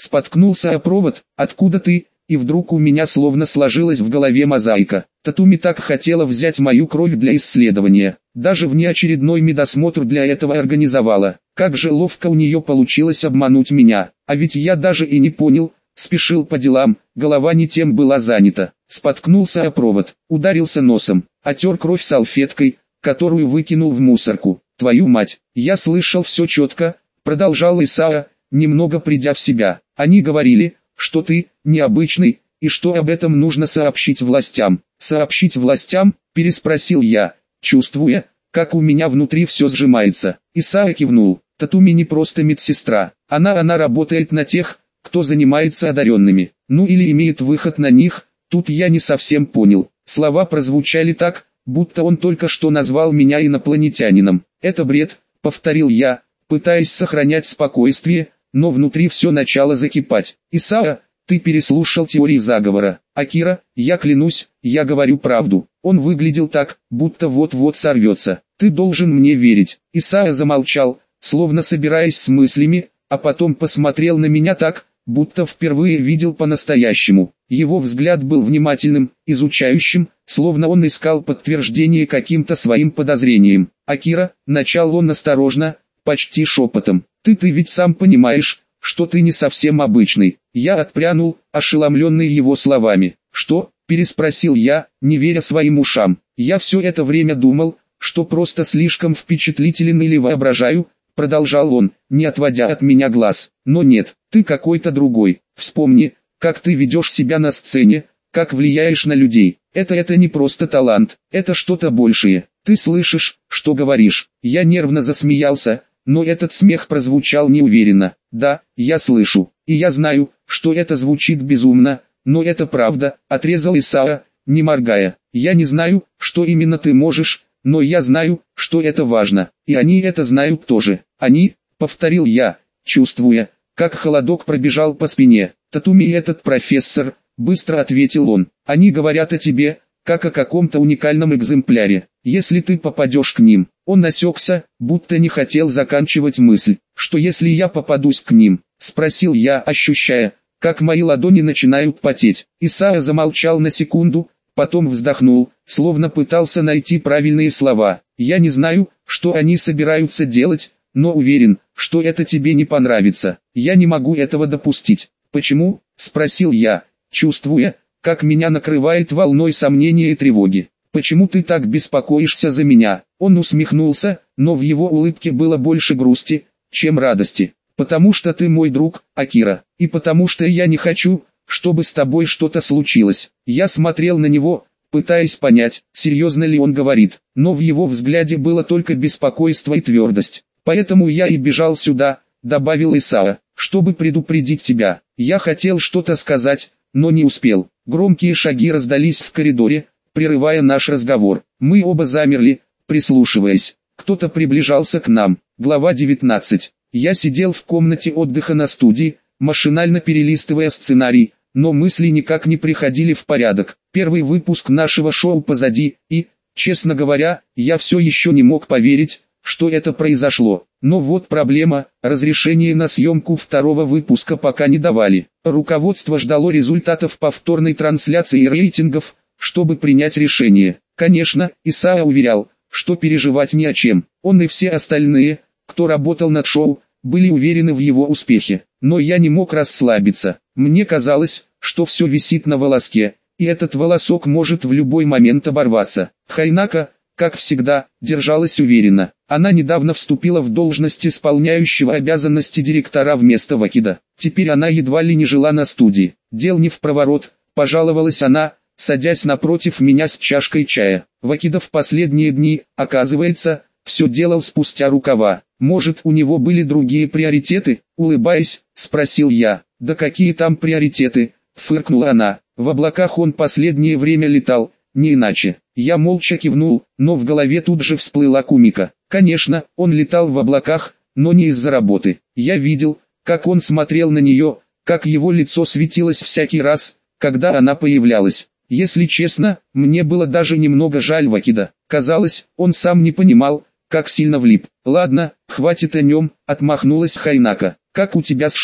Споткнулся о провод, откуда ты, и вдруг у меня словно сложилась в голове мозаика. Татуми так хотела взять мою кровь для исследования, даже внеочередной медосмотр для этого организовала. Как же ловко у нее получилось обмануть меня, а ведь я даже и не понял, спешил по делам, голова не тем была занята. Споткнулся о провод, ударился носом, отер кровь салфеткой, которую выкинул в мусорку. Твою мать, я слышал все четко, продолжал Исаа, немного придя в себя. Они говорили, что ты необычный, и что об этом нужно сообщить властям. Сообщить властям, переспросил я, чувствуя, как у меня внутри все сжимается. Исаа кивнул. Татуми не просто медсестра, она работает на тех, кто занимается одаренными, ну или имеет выход на них. Тут я не совсем понял. Слова прозвучали так, будто он только что назвал меня инопланетянином. Это бред, повторил я, пытаясь сохранять спокойствие, но внутри все начало закипать. Исаа, ты переслушал теории заговора. Акира, я клянусь, я говорю правду. Он выглядел так, будто вот-вот сорвется. Ты должен мне верить. Исаа замолчал, словно собираясь с мыслями, а потом посмотрел на меня так, будто впервые видел по-настоящему. Его взгляд был внимательным, изучающим, словно он искал подтверждение каким-то своим подозрениям. «Акира», — начал он осторожно, почти шепотом, — «ты ведь сам понимаешь, что ты не совсем обычный». Я отпрянул, ошеломленный его словами. «Что?» — переспросил я, не веря своим ушам. «Я все это время думал, что просто слишком впечатлителен или воображаю», — продолжал он, не отводя от меня глаз. «Но нет, ты какой-то другой. Вспомни, как ты ведешь себя на сцене, как влияешь на людей. Это не просто талант, это что-то большее. Ты слышишь, что говоришь?» Я нервно засмеялся, но этот смех прозвучал неуверенно. «Да, я слышу, и я знаю, что это звучит безумно, но это правда», — отрезал Исаа, не моргая. «Я не знаю, что именно ты можешь, но я знаю, что это важно, и они это знают тоже». «Они», — повторил я, чувствуя, как холодок пробежал по спине. «Татуми и этот профессор», — быстро ответил он. «Они говорят о тебе, как о каком-то уникальном экземпляре. Если ты попадешь к ним». Он осекся, будто не хотел заканчивать мысль. «Что если я попадусь к ним?» — спросил я, ощущая, как мои ладони начинают потеть. Исаа замолчал на секунду, потом вздохнул, словно пытался найти правильные слова. «Я не знаю, что они собираются делать, но уверен, что это тебе не понравится. Я не могу этого допустить». «Почему?» — спросил я, чувствуя, как меня накрывает волной сомнения и тревоги. «Почему ты так беспокоишься за меня?» Он усмехнулся, но в его улыбке было больше грусти, чем радости. «Потому что ты мой друг, Акира, и потому что я не хочу, чтобы с тобой что-то случилось». Я смотрел на него, пытаясь понять, серьезно ли он говорит, но в его взгляде было только беспокойство и твердость. «Поэтому я и бежал сюда», — добавил Исаа, — «чтобы предупредить тебя». Я хотел что-то сказать, но не успел. Громкие шаги раздались в коридоре, прерывая наш разговор. Мы оба замерли, прислушиваясь. Кто-то приближался к нам. Глава 19. Я сидел в комнате отдыха на студии, машинально перелистывая сценарий, но мысли никак не приходили в порядок. Первый выпуск нашего шоу позади, и, честно говоря, я все еще не мог поверить, что это произошло. Но вот проблема, разрешение на съемку второго выпуска пока не давали. Руководство ждало результатов повторной трансляции и рейтингов, чтобы принять решение. Конечно, Исаа уверял, что переживать не о чем. Он и все остальные, кто работал над шоу, были уверены в его успехе. Но я не мог расслабиться. Мне казалось, что все висит на волоске, и этот волосок может в любой момент оборваться. Хайнака, как всегда, держалась уверенно. Она недавно вступила в должность исполняющего обязанности директора вместо Вакида. Теперь она едва ли не жила на студии. «Дел не в проворот», — пожаловалась она, садясь напротив меня с чашкой чая. Вакида в последние дни, оказывается, все делал спустя рукава. «Может, у него были другие приоритеты?» — улыбаясь, спросил я. «Да какие там приоритеты?» — фыркнула она. «В облаках он последнее время летал, не иначе». Я молча кивнул, но в голове тут же всплыла Кумика. Конечно, он летал в облаках, но не из-за работы. Я видел, как он смотрел на нее, как его лицо светилось всякий раз, когда она появлялась. Если честно, мне было даже немного жаль Вакида. Казалось, он сам не понимал, как сильно влип. «Ладно, хватит о нем», — отмахнулась Хайнака. «Как у тебя с шоу?»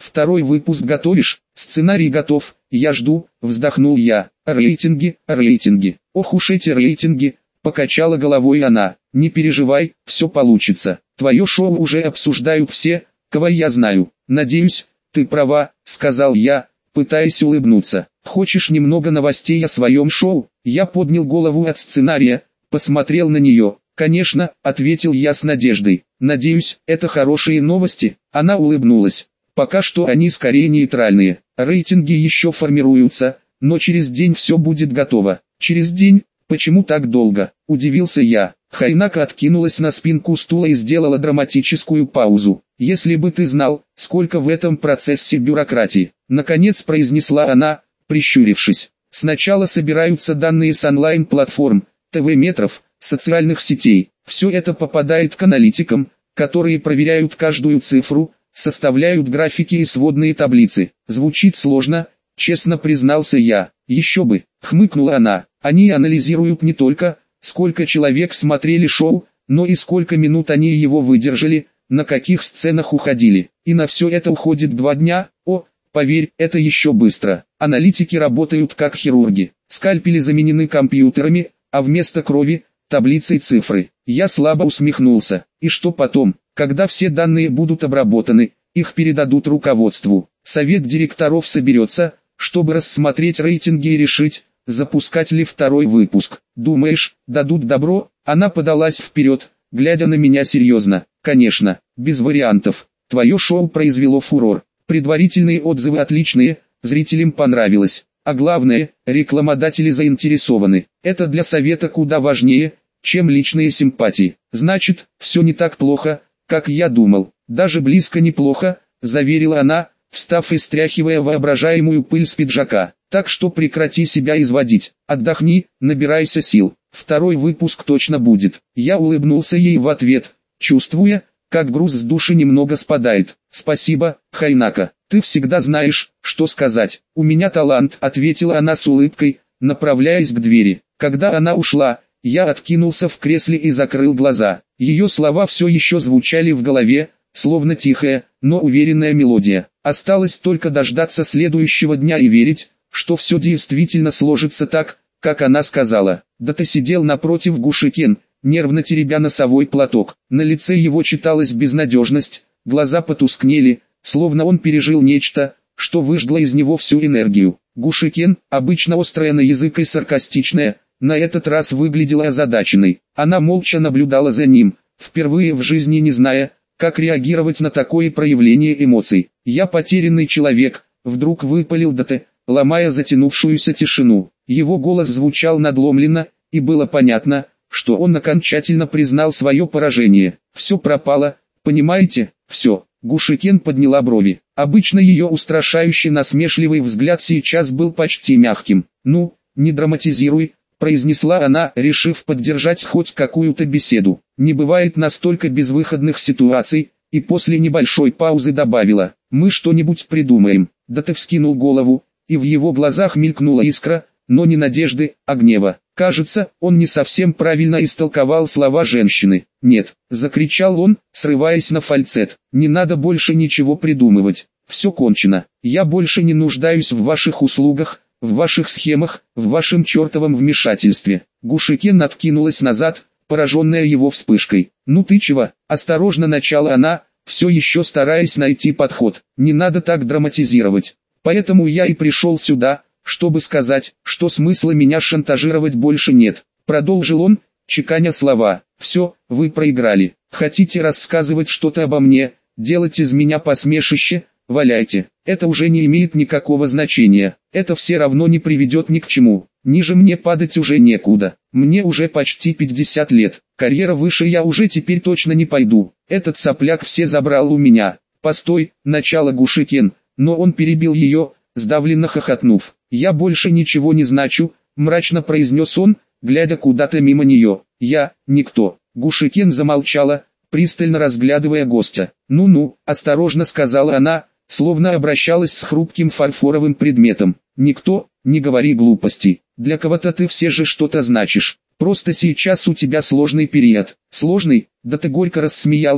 Второй выпуск готовишь? Сценарий готов, я жду, вздохнул я. Рейтинги, рейтинги. Ох уж эти рейтинги, покачала головой она. Не переживай, все получится. Твое шоу уже обсуждают все, кого я знаю. Надеюсь, ты права, сказал я, пытаясь улыбнуться. Хочешь немного новостей о своем шоу? Я поднял голову от сценария, посмотрел на нее. Конечно, ответил я с надеждой. Надеюсь, это хорошие новости. Она улыбнулась. Пока что они скорее нейтральные. Рейтинги еще формируются, но через день все будет готово. Через день? Почему так долго? Удивился я. Хайнака откинулась на спинку стула и сделала драматическую паузу. Если бы ты знал, сколько в этом процессе бюрократии, наконец произнесла она, прищурившись. Сначала собираются данные с онлайн-платформ, ТВ-метров, социальных сетей. Все это попадает к аналитикам, которые проверяют каждую цифру, составляют графики и сводные таблицы. Звучит сложно, честно признался я. Еще бы, хмыкнула она. Они анализируют не только, сколько человек смотрели шоу, но и сколько минут они его выдержали, на каких сценах уходили. И на все это уходит 2 дня. О, поверь, это еще быстро. Аналитики работают как хирурги. Скальпели заменены компьютерами, а вместо крови – таблицы и цифры. Я слабо усмехнулся. И что потом, когда все данные будут обработаны, их передадут руководству. Совет директоров соберется, чтобы рассмотреть рейтинги и решить, запускать ли второй выпуск. Думаешь, дадут добро? Она подалась вперед, глядя на меня серьезно. Конечно, без вариантов. Твое шоу произвело фурор. Предварительные отзывы отличные, зрителям понравилось. А главное, рекламодатели заинтересованы. Это для совета куда важнее, чем личные симпатии. Значит, все не так плохо, как я думал. Даже близко неплохо, заверила она, встав и стряхивая воображаемую пыль с пиджака. Так что прекрати себя изводить. Отдохни, набирайся сил. Второй выпуск точно будет. Я улыбнулся ей в ответ, чувствуя, как груз с души немного спадает. Спасибо, Хайнака. Ты всегда знаешь, что сказать. У меня талант, ответила она с улыбкой, направляясь к двери. Когда она ушла, я откинулся в кресле и закрыл глаза. Ее слова все еще звучали в голове, словно тихая, но уверенная мелодия. Осталось только дождаться следующего дня и верить, что все действительно сложится так, как она сказала. Да ты сидел напротив Гушикен, нервно теребя носовой платок. На лице его читалась безнадежность, глаза потускнели, словно он пережил нечто, что выжгло из него всю энергию. Гушикен, обычно острая на язык и саркастичная, на этот раз выглядела озадаченной. Она молча наблюдала за ним, впервые в жизни не зная, как реагировать на такое проявление эмоций. «Я потерянный человек», — вдруг выпалил Дате, ломая затянувшуюся тишину. Его голос звучал надломленно, и было понятно, что он окончательно признал свое поражение. «Все пропало, понимаете, все». Гушикен подняла брови. Обычно ее устрашающий насмешливый взгляд сейчас был почти мягким. «Ну, не драматизируй», — произнесла она, решив поддержать хоть какую-то беседу. «Не бывает настолько безвыходных ситуаций», и после небольшой паузы добавила: «Мы что-нибудь придумаем». Дате вскинул голову, и в его глазах мелькнула искра, но не надежды, а гнева. Кажется, он не совсем правильно истолковал слова женщины. «Нет», — закричал он, срываясь на фальцет, — «не надо больше ничего придумывать. Все кончено. Я больше не нуждаюсь в ваших услугах, в ваших схемах, в вашем чертовом вмешательстве». Гушикен откинулась назад, пораженная его вспышкой. «Ну ты чего?» — осторожно начала она, все еще стараясь найти подход. «Не надо так драматизировать. Поэтому я и пришел сюда, чтобы сказать, что смысла меня шантажировать больше нет», — продолжил он, чеканя слова. «Все, вы проиграли. Хотите рассказывать что-то обо мне, делать из меня посмешище, валяйте. Это уже не имеет никакого значения. Это все равно не приведет ни к чему. Ниже мне падать уже некуда. Мне уже почти 50 лет. Карьера выше я уже теперь точно не пойду. Этот сопляк все забрал у меня». «Постой», — начала Гушикен, но он перебил ее, сдавленно хохотнув. «Я больше ничего не значу», — мрачно произнес он, глядя куда-то мимо нее. «Я — никто». Гушикен замолчала, пристально разглядывая гостя. «Ну-ну», — осторожно сказала она, словно обращалась с хрупким фарфоровым предметом. «Никто, не говори глупостей. Для кого-то ты все же что-то значишь. Просто сейчас у тебя сложный период». «Сложный?» — да ты горько рассмеялся,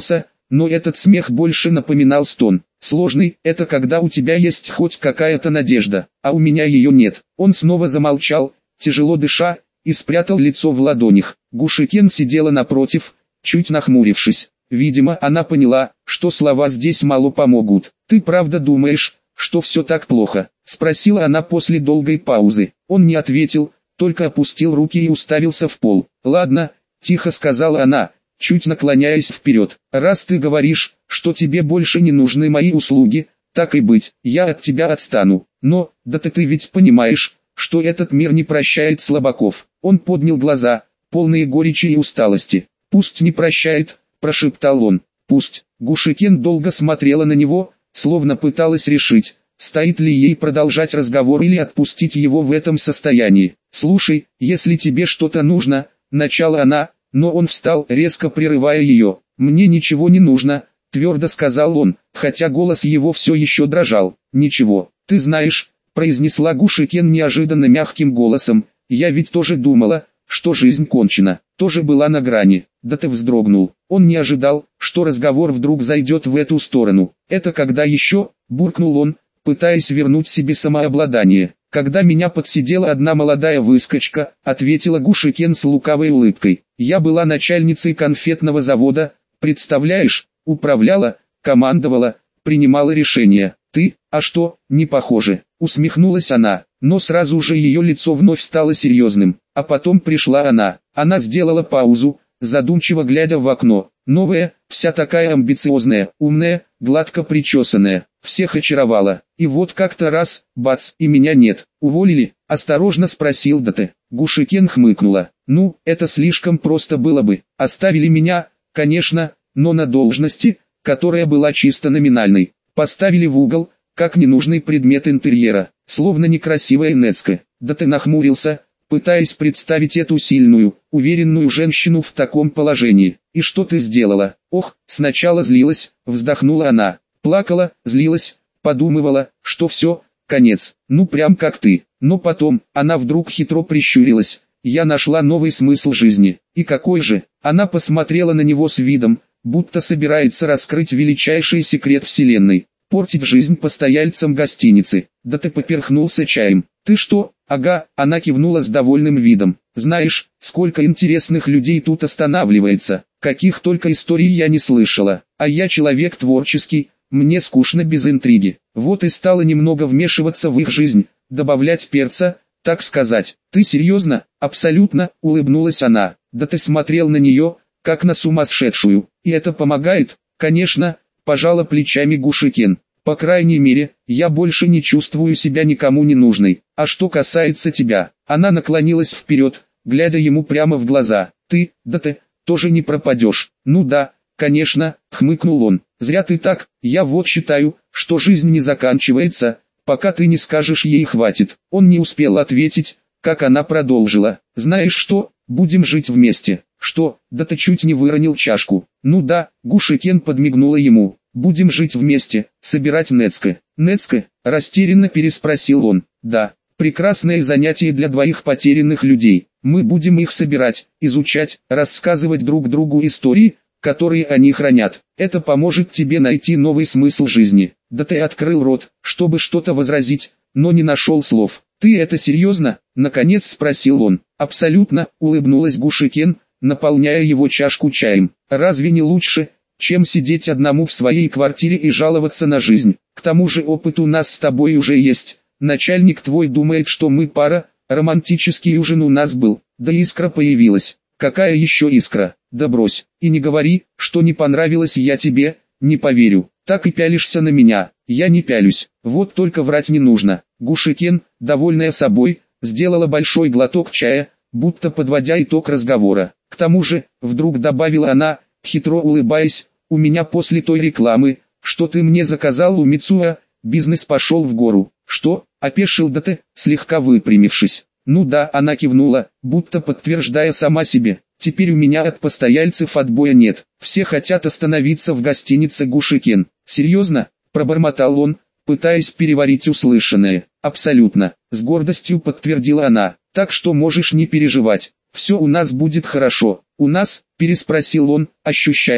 но этот смех больше напоминал стон. Сложный – это когда у тебя есть хоть какая-то надежда, а у меня ее нет. Он снова замолчал, тяжело дыша, и спрятал лицо в ладонях. Гушикен сидела напротив, чуть нахмурившись. Видимо, она поняла, что слова здесь мало помогут. «Ты правда думаешь, что все так плохо?» – спросила она после долгой паузы. Он не ответил, только опустил руки и уставился в пол. «Ладно», – тихо сказала она, чуть наклоняясь вперед. «Раз ты говоришь, что тебе больше не нужны мои услуги, так и быть, я от тебя отстану. Но, да ты ведь понимаешь, что этот мир не прощает слабаков». Он поднял глаза, полные горечи и усталости. «Пусть не прощает», – прошептал он. «Пусть». Гушикен долго смотрела на него, словно пыталась решить, стоит ли ей продолжать разговор или отпустить его в этом состоянии. «Слушай, если тебе что-то нужно», – начала она, но он встал, резко прерывая ее. «Мне ничего не нужно», – твердо сказал он, хотя голос его все еще дрожал. «Ничего, ты знаешь», – произнесла Гушикен неожиданно мягким голосом, – «я ведь тоже думала, что жизнь кончена, тоже была на грани». «Да ты вздрогнул». Он не ожидал, что разговор вдруг зайдет в эту сторону. «Это когда еще?» – буркнул он, пытаясь вернуть себе самообладание. «Когда меня подсидела одна молодая выскочка», – ответила Гушикен с лукавой улыбкой. «Я была начальницей конфетного завода, представляешь, управляла, командовала, принимала решения. Ты, а что, не похоже?» – усмехнулась она, но сразу же ее лицо вновь стало серьезным. А потом пришла она. Она сделала паузу, задумчиво глядя в окно. Новая, вся такая амбициозная, умная, гладко причесанная, всех очаровала. И вот как-то раз, бац, и меня нет. «Уволили?» – осторожно спросил Дате. Гушикен хмыкнула. «Ну, это слишком просто было бы. Оставили меня, конечно, но на должности, которая была чисто номинальной. Поставили в угол, как ненужный предмет интерьера, словно некрасивая Нецка». Дате нахмурился, пытаясь представить эту сильную, уверенную женщину в таком положении. «И что ты сделала?» «Ох, сначала злилась», вздохнула она. «Плакала, злилась, подумывала, что все, конец, ну прям как ты. Но потом, она вдруг хитро прищурилась. Я нашла новый смысл жизни. И какой же?» Она посмотрела на него с видом, будто собирается раскрыть величайший секрет вселенной. «Портить жизнь постояльцам гостиницы». Да ты поперхнулся чаем. «Ты что?» «Ага», она кивнула с довольным видом. «Знаешь, сколько интересных людей тут останавливается, каких только историй я не слышала. А я человек творческий, мне скучно без интриги. Вот и стала немного вмешиваться в их жизнь, добавлять перца, так сказать». «Ты серьезно?» «Абсолютно», улыбнулась она. «Да ты смотрел на нее, как на сумасшедшую. И это помогает?» «Конечно», пожала плечами Гушикен. «По крайней мере, я больше не чувствую себя никому не нужной. А что касается тебя», она наклонилась вперед, глядя ему прямо в глаза. «Ты, да ты, тоже не пропадешь». «Ну да, конечно», хмыкнул он. «Зря ты так, я вот считаю, что жизнь не заканчивается, пока ты не скажешь ей хватит». Он не успел ответить, как она продолжила. «Знаешь что, будем жить вместе». «Что?» Да ты чуть не выронил чашку. «Ну да», Гушикен подмигнула ему. «Будем жить вместе, собирать Нецка». «Нецка?» – растерянно переспросил он. «Да, прекрасное занятие для двоих потерянных людей. Мы будем их собирать, изучать, рассказывать друг другу истории, которые они хранят. Это поможет тебе найти новый смысл жизни». Да ты открыл рот, чтобы что-то возразить, но не нашел слов. «Ты это серьезно?» – наконец спросил он. «Абсолютно», – улыбнулась Гушикен, наполняя его чашку чаем. «Разве не лучше, чем сидеть одному в своей квартире и жаловаться на жизнь? К тому же опыт у нас с тобой уже есть. Начальник твой думает, что мы пара, романтический ужин у нас был, да искра появилась». «Какая еще искра?» «Да брось, и не говори, что не понравилась я тебе, не поверю. Так и пялишься на меня». «Я не пялюсь, вот только врать не нужно». Гушикен, довольная собой, сделала большой глоток чая, будто подводя итог разговора. «К тому же», вдруг добавила она, хитро улыбаясь, «у меня после той рекламы, что ты мне заказал у Мицуа, бизнес пошел в гору». «Что?» – опешил Дате, слегка выпрямившись. «Ну да», она кивнула, будто подтверждая сама себе. «Теперь у меня от постояльцев отбоя нет. Все хотят остановиться в гостинице Гушикен». «Серьезно?» – пробормотал он, пытаясь переварить услышанное. «Абсолютно», – с гордостью подтвердила она. «Так что можешь не переживать. Все у нас будет хорошо». «У нас?» – переспросил он, ощущая,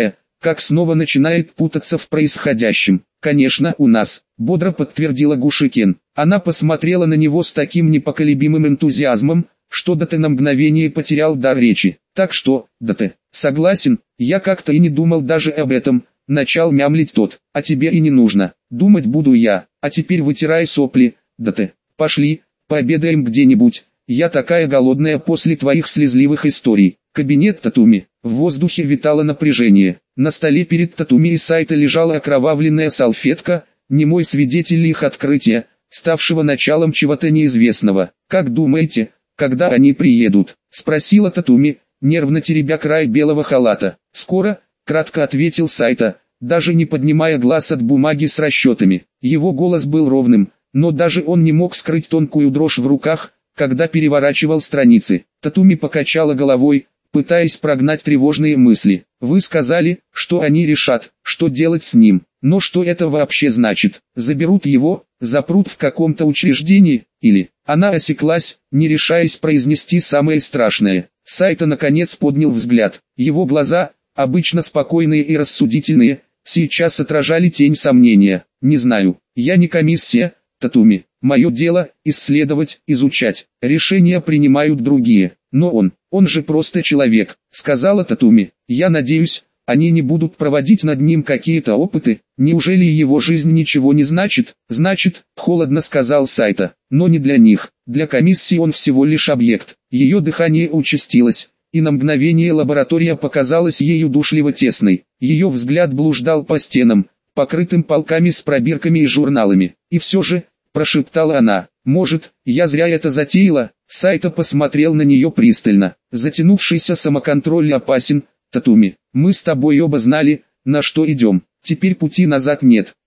как снова начинает путаться в происходящем. «Конечно, у нас», — бодро подтвердила Гушикен. Она посмотрела на него с таким непоколебимым энтузиазмом, что Дате на мгновение потерял дар речи. «Так что, Дате, согласен, я как-то и не думал даже об этом», — начал мямлить тот. «А тебе и не нужно, думать буду я, а теперь вытирай сопли, Дате, пошли, пообедаем где-нибудь, я такая голодная после твоих слезливых историй». Кабинет Татуми. В воздухе витало напряжение. На столе перед Татуми и Сайто лежала окровавленная салфетка, немой свидетель их открытия, ставшего началом чего-то неизвестного. «Как думаете, когда они приедут?» — спросила Татуми, нервно теребя край белого халата. «Скоро», — кратко ответил Сайто, даже не поднимая глаз от бумаги с расчетами. Его голос был ровным, но даже он не мог скрыть тонкую дрожь в руках, когда переворачивал страницы. Татуми покачала головой, пытаясь прогнать тревожные мысли. «Вы сказали, что они решат, что делать с ним. Но что это вообще значит? Заберут его, запрут в каком-то учреждении, или...» Она осеклась, не решаясь произнести самое страшное. Сайто наконец поднял взгляд. Его глаза, обычно спокойные и рассудительные, сейчас отражали тень сомнения. «Не знаю, я не комиссия, Татуми. Мое дело – исследовать, изучать. Решения принимают другие. Но он же просто человек», – сказала Татуми. «Я надеюсь, они не будут проводить над ним какие-то опыты. Неужели его жизнь ничего не значит?» «Значит», – холодно сказал Сайто. «Но не для них. Для комиссии он всего лишь объект». Ее дыхание участилось, и на мгновение лаборатория показалась ей удушливо тесной. Ее взгляд блуждал по стенам, покрытым полками с пробирками и журналами. «И все же», — прошептала она, — «может, я зря это затеяла?» Сайто посмотрел на нее пристально. «Затянувшийся самоконтроль опасен, Татуми. Мы с тобой оба знали, на что идем. Теперь пути назад нет.